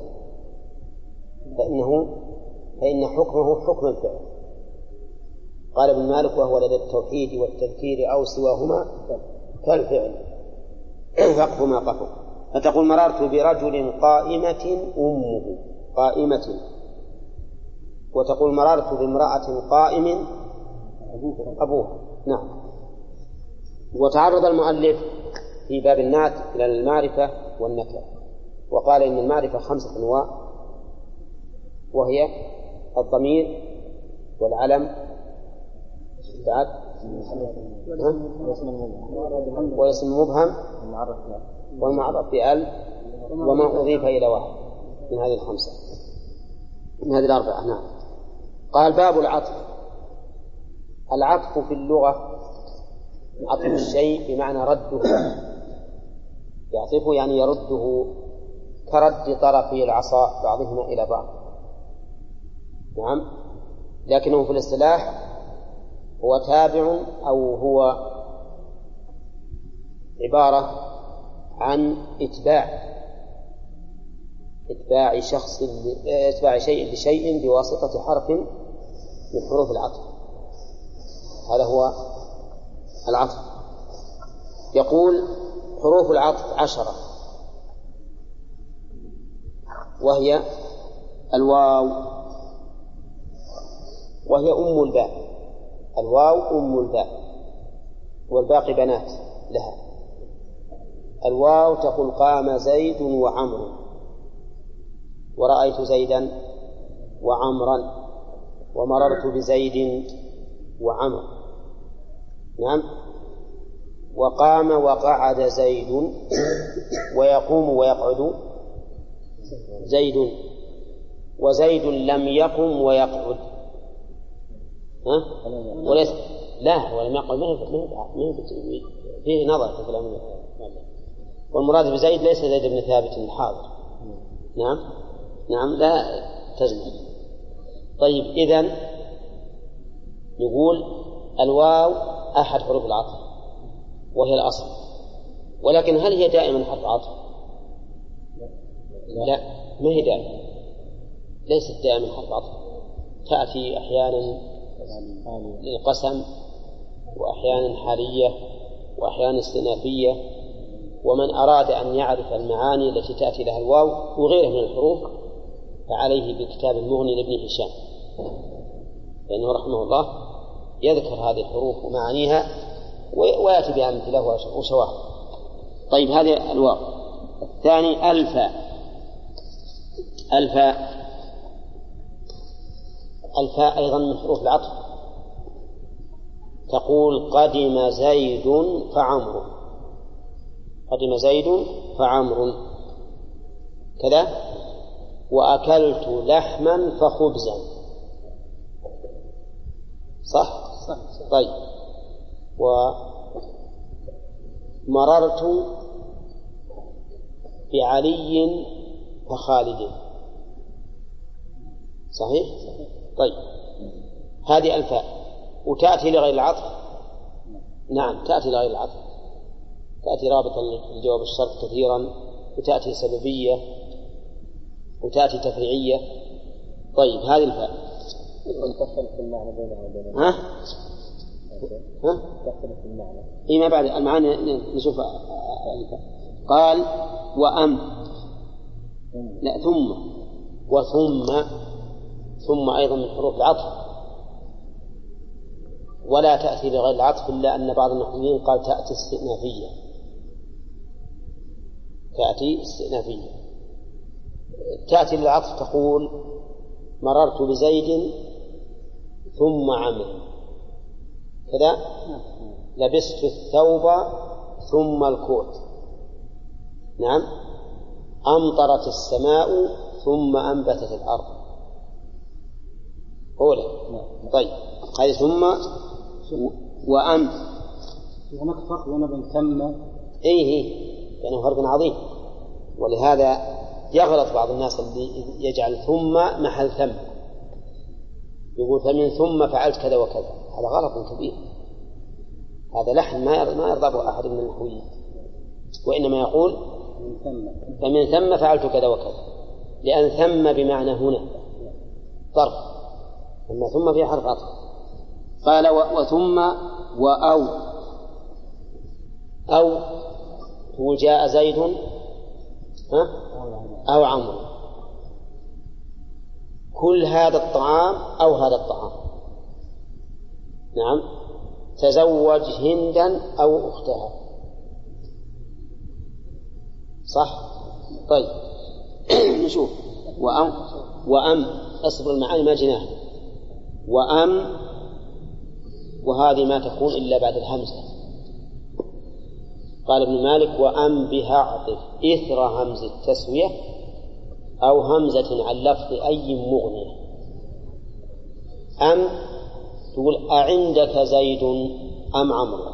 فإنه فإن حكمه حكم الفعل. قال ابن مالك وهو لدى التوحيد والتذكير أو سواهما كالفعل فقف ما قفوا. فتقول مررت برجل قائمة أمه قائمة، وتقول مررت بامرأة قائم أبوها. نعم. وتعرض المؤلف في باب النعت إلى المعرفة والنكرة، وقال إن المعرفة خمسة أنواع، وهي الضمير والعلم بعد والاسم المبهم والمعرف بأل وما أضيف إلى واحد من هذه الخمسة من هذه الأربعة. نعم. قال باب العطف. العطف في اللغة عطف الشيء بمعنى رده، يعطفه يعني يرده كرد طرفي العصا بعضهما إلى بعض. نعم. لكنه في الاصطلاح هو تابع أو هو عبارة عن إتباع إتباع شخص إتباع شيء لشيء بواسطة حرف من حروف العطف. هذا هو العطف. يقول حروف العطف عشرة، وهي الواو وهي أم الباء. الواو أم الباء والباقي بنات لها. الواو تقول قام زيد وعمر، ورأيت زيدا وعمرا، ومررت بزيد وعمر. نعم. وقام وقعد زيد، ويقوم ويقعد زيد، وزيد لم يقم ويقعد. ها؟ وليس لا ولم يقعد فيه نظر في كلام. والمراد بزيد ليس زيد بن ثابت الحاضر. نعم نعم لا تجمع. طيب إذن نقول الواو أحد حروف العطف وهي الأصل، ولكن هل هي دائما حرف عطف؟ لا، ما هي دائما، ليست دائما حرف عطف. تأتي أحيانا للقسم، وأحيانا حالية، وأحيانا استئنافية. ومن أراد أن يعرف المعاني التي تأتي لها الواو وغيرها من الحروف فعليه بكتاب المغني لابن هشام، لأنه رحمه الله يذكر هذه الحروف ومعانيها ويأتي بأمثلة وشواهد. طيب هذه الواو. الثاني الفاء. الفاء الفاء أيضا من حروف العطف. تقول قدم زيد فعمر، قدم زيد فعمر كذا. وأكلت لحما فخبزا. صح؟ صح. طيب. ومررت بعلي فخالد. صحيح؟ طيب هذه الفاء. وتأتي لغير العطف. نعم تأتي لغير العطف. تأتي رابطا لجواب الشرط كثيرا، وتأتي سببية، وتأتي تفريعية. طيب هذه الفاء تختلف في المعنى بينها وبين ها؟ ها؟ تختلف في المعنى. إيه ما بعد المعنى نشوف. قال وأم لا ثم وثم ثم أيضا من حروف العطف، ولا تأتي بغير العطف إلا أن بعض النحويين قال تأتي استئنافية، تأتي استئنافية. تأتي للعطف تقول مررت بزيد ثم عمرو كذا، لبست الثوب ثم الكوت، نعم، أمطرت السماء ثم أنبتت الأرض أولى. طيب هذه ثم وأم. هناك فرق بين ثم إيه إيه يعني فرق عظيم، ولهذا يغلط بعض الناس اللي يجعل ثم محل ثم، يقول فمن ثم فعلت كذا وكذا، هذا غلط كبير، هذا لحن ما يرضى به أحد من النحويين، وإنما يقول فمن ثم فعلت كذا وكذا، لأن ثم بمعنى هنا ظرف، أما ثم في حرف عطف. قال وثم وأو أو تقول جاء زيد ها أو عمرو، كل هذا الطعام أو هذا الطعام، نعم، تزوج هندا أو أختها، صح؟ طيب نشوف وأم وأم أصبر المعاني ما جناها، وأم وهذه ما تكون إلا بعد الهمزة. قال ابن مالك وأم بها عطف إثر همز التسوية أو همزة عن لفظ أي مغنية. أم تقول أعندك زيد أم عمرو،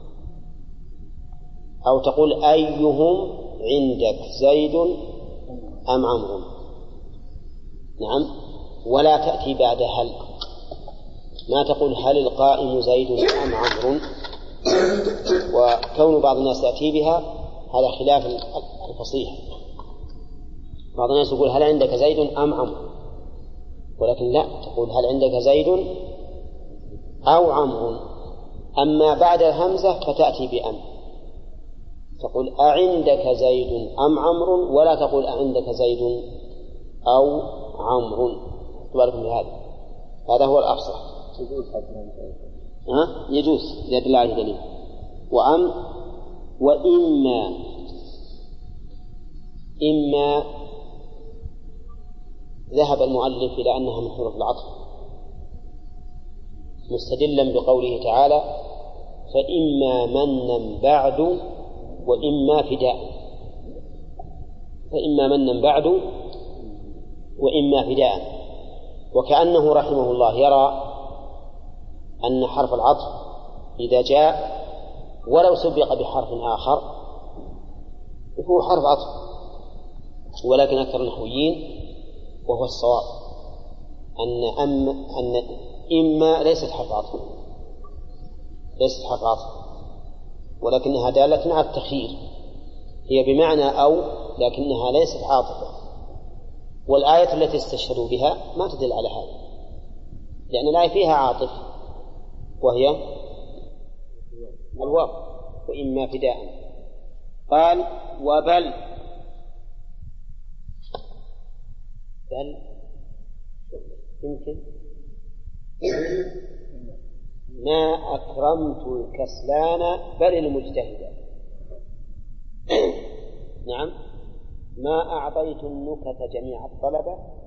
أو تقول أيهم عندك زيد أم عمرو، نعم، ولا تأتي بعد هل، ما تقول هل القائم زيد أم عمرو، وكون بعض الناس يأتي بها هذا خلاف الفصيح. بعض الناس يقول هل عندك زيد أم عمرو، ولكن لا، تقول هل عندك زيد أو عمرو. أما بعد الهمزة فتأتي بأم، تقول أعندك زيد أم عمرو، ولا تقول أعندك زيد أو عمرو. تباركم بهذا، هذا هو الأفصح. ها؟ يجوز إذا دل عليه دليل. وأم وإما إما ذهب المؤلف إلى أنها من حروف العطف مستدلا بقوله تعالى فإما منا بعد وإما فداء، فإما منا بعد وإما فداء، وكأنه رحمه الله يرى أن حرف العطف إذا جاء ولو سبق بحرف آخر هو حرف عطف، ولكن أكثر النحويين وهو الصواب أن أم أن إما ليست حرف عطف، ليست حرف عطف، ولكنها دالة على التخيير، هي بمعنى أو لكنها ليست عاطفة. والآية التي استشهدوا بها ما تدل على هذا، لأن الآية فيها عاطف وهي الواو وإما فداء. قال وبل بل يمكن ما أكرمت الكسلان بل المجتهد، نعم، ما أعطيت النكت جميع الطلبة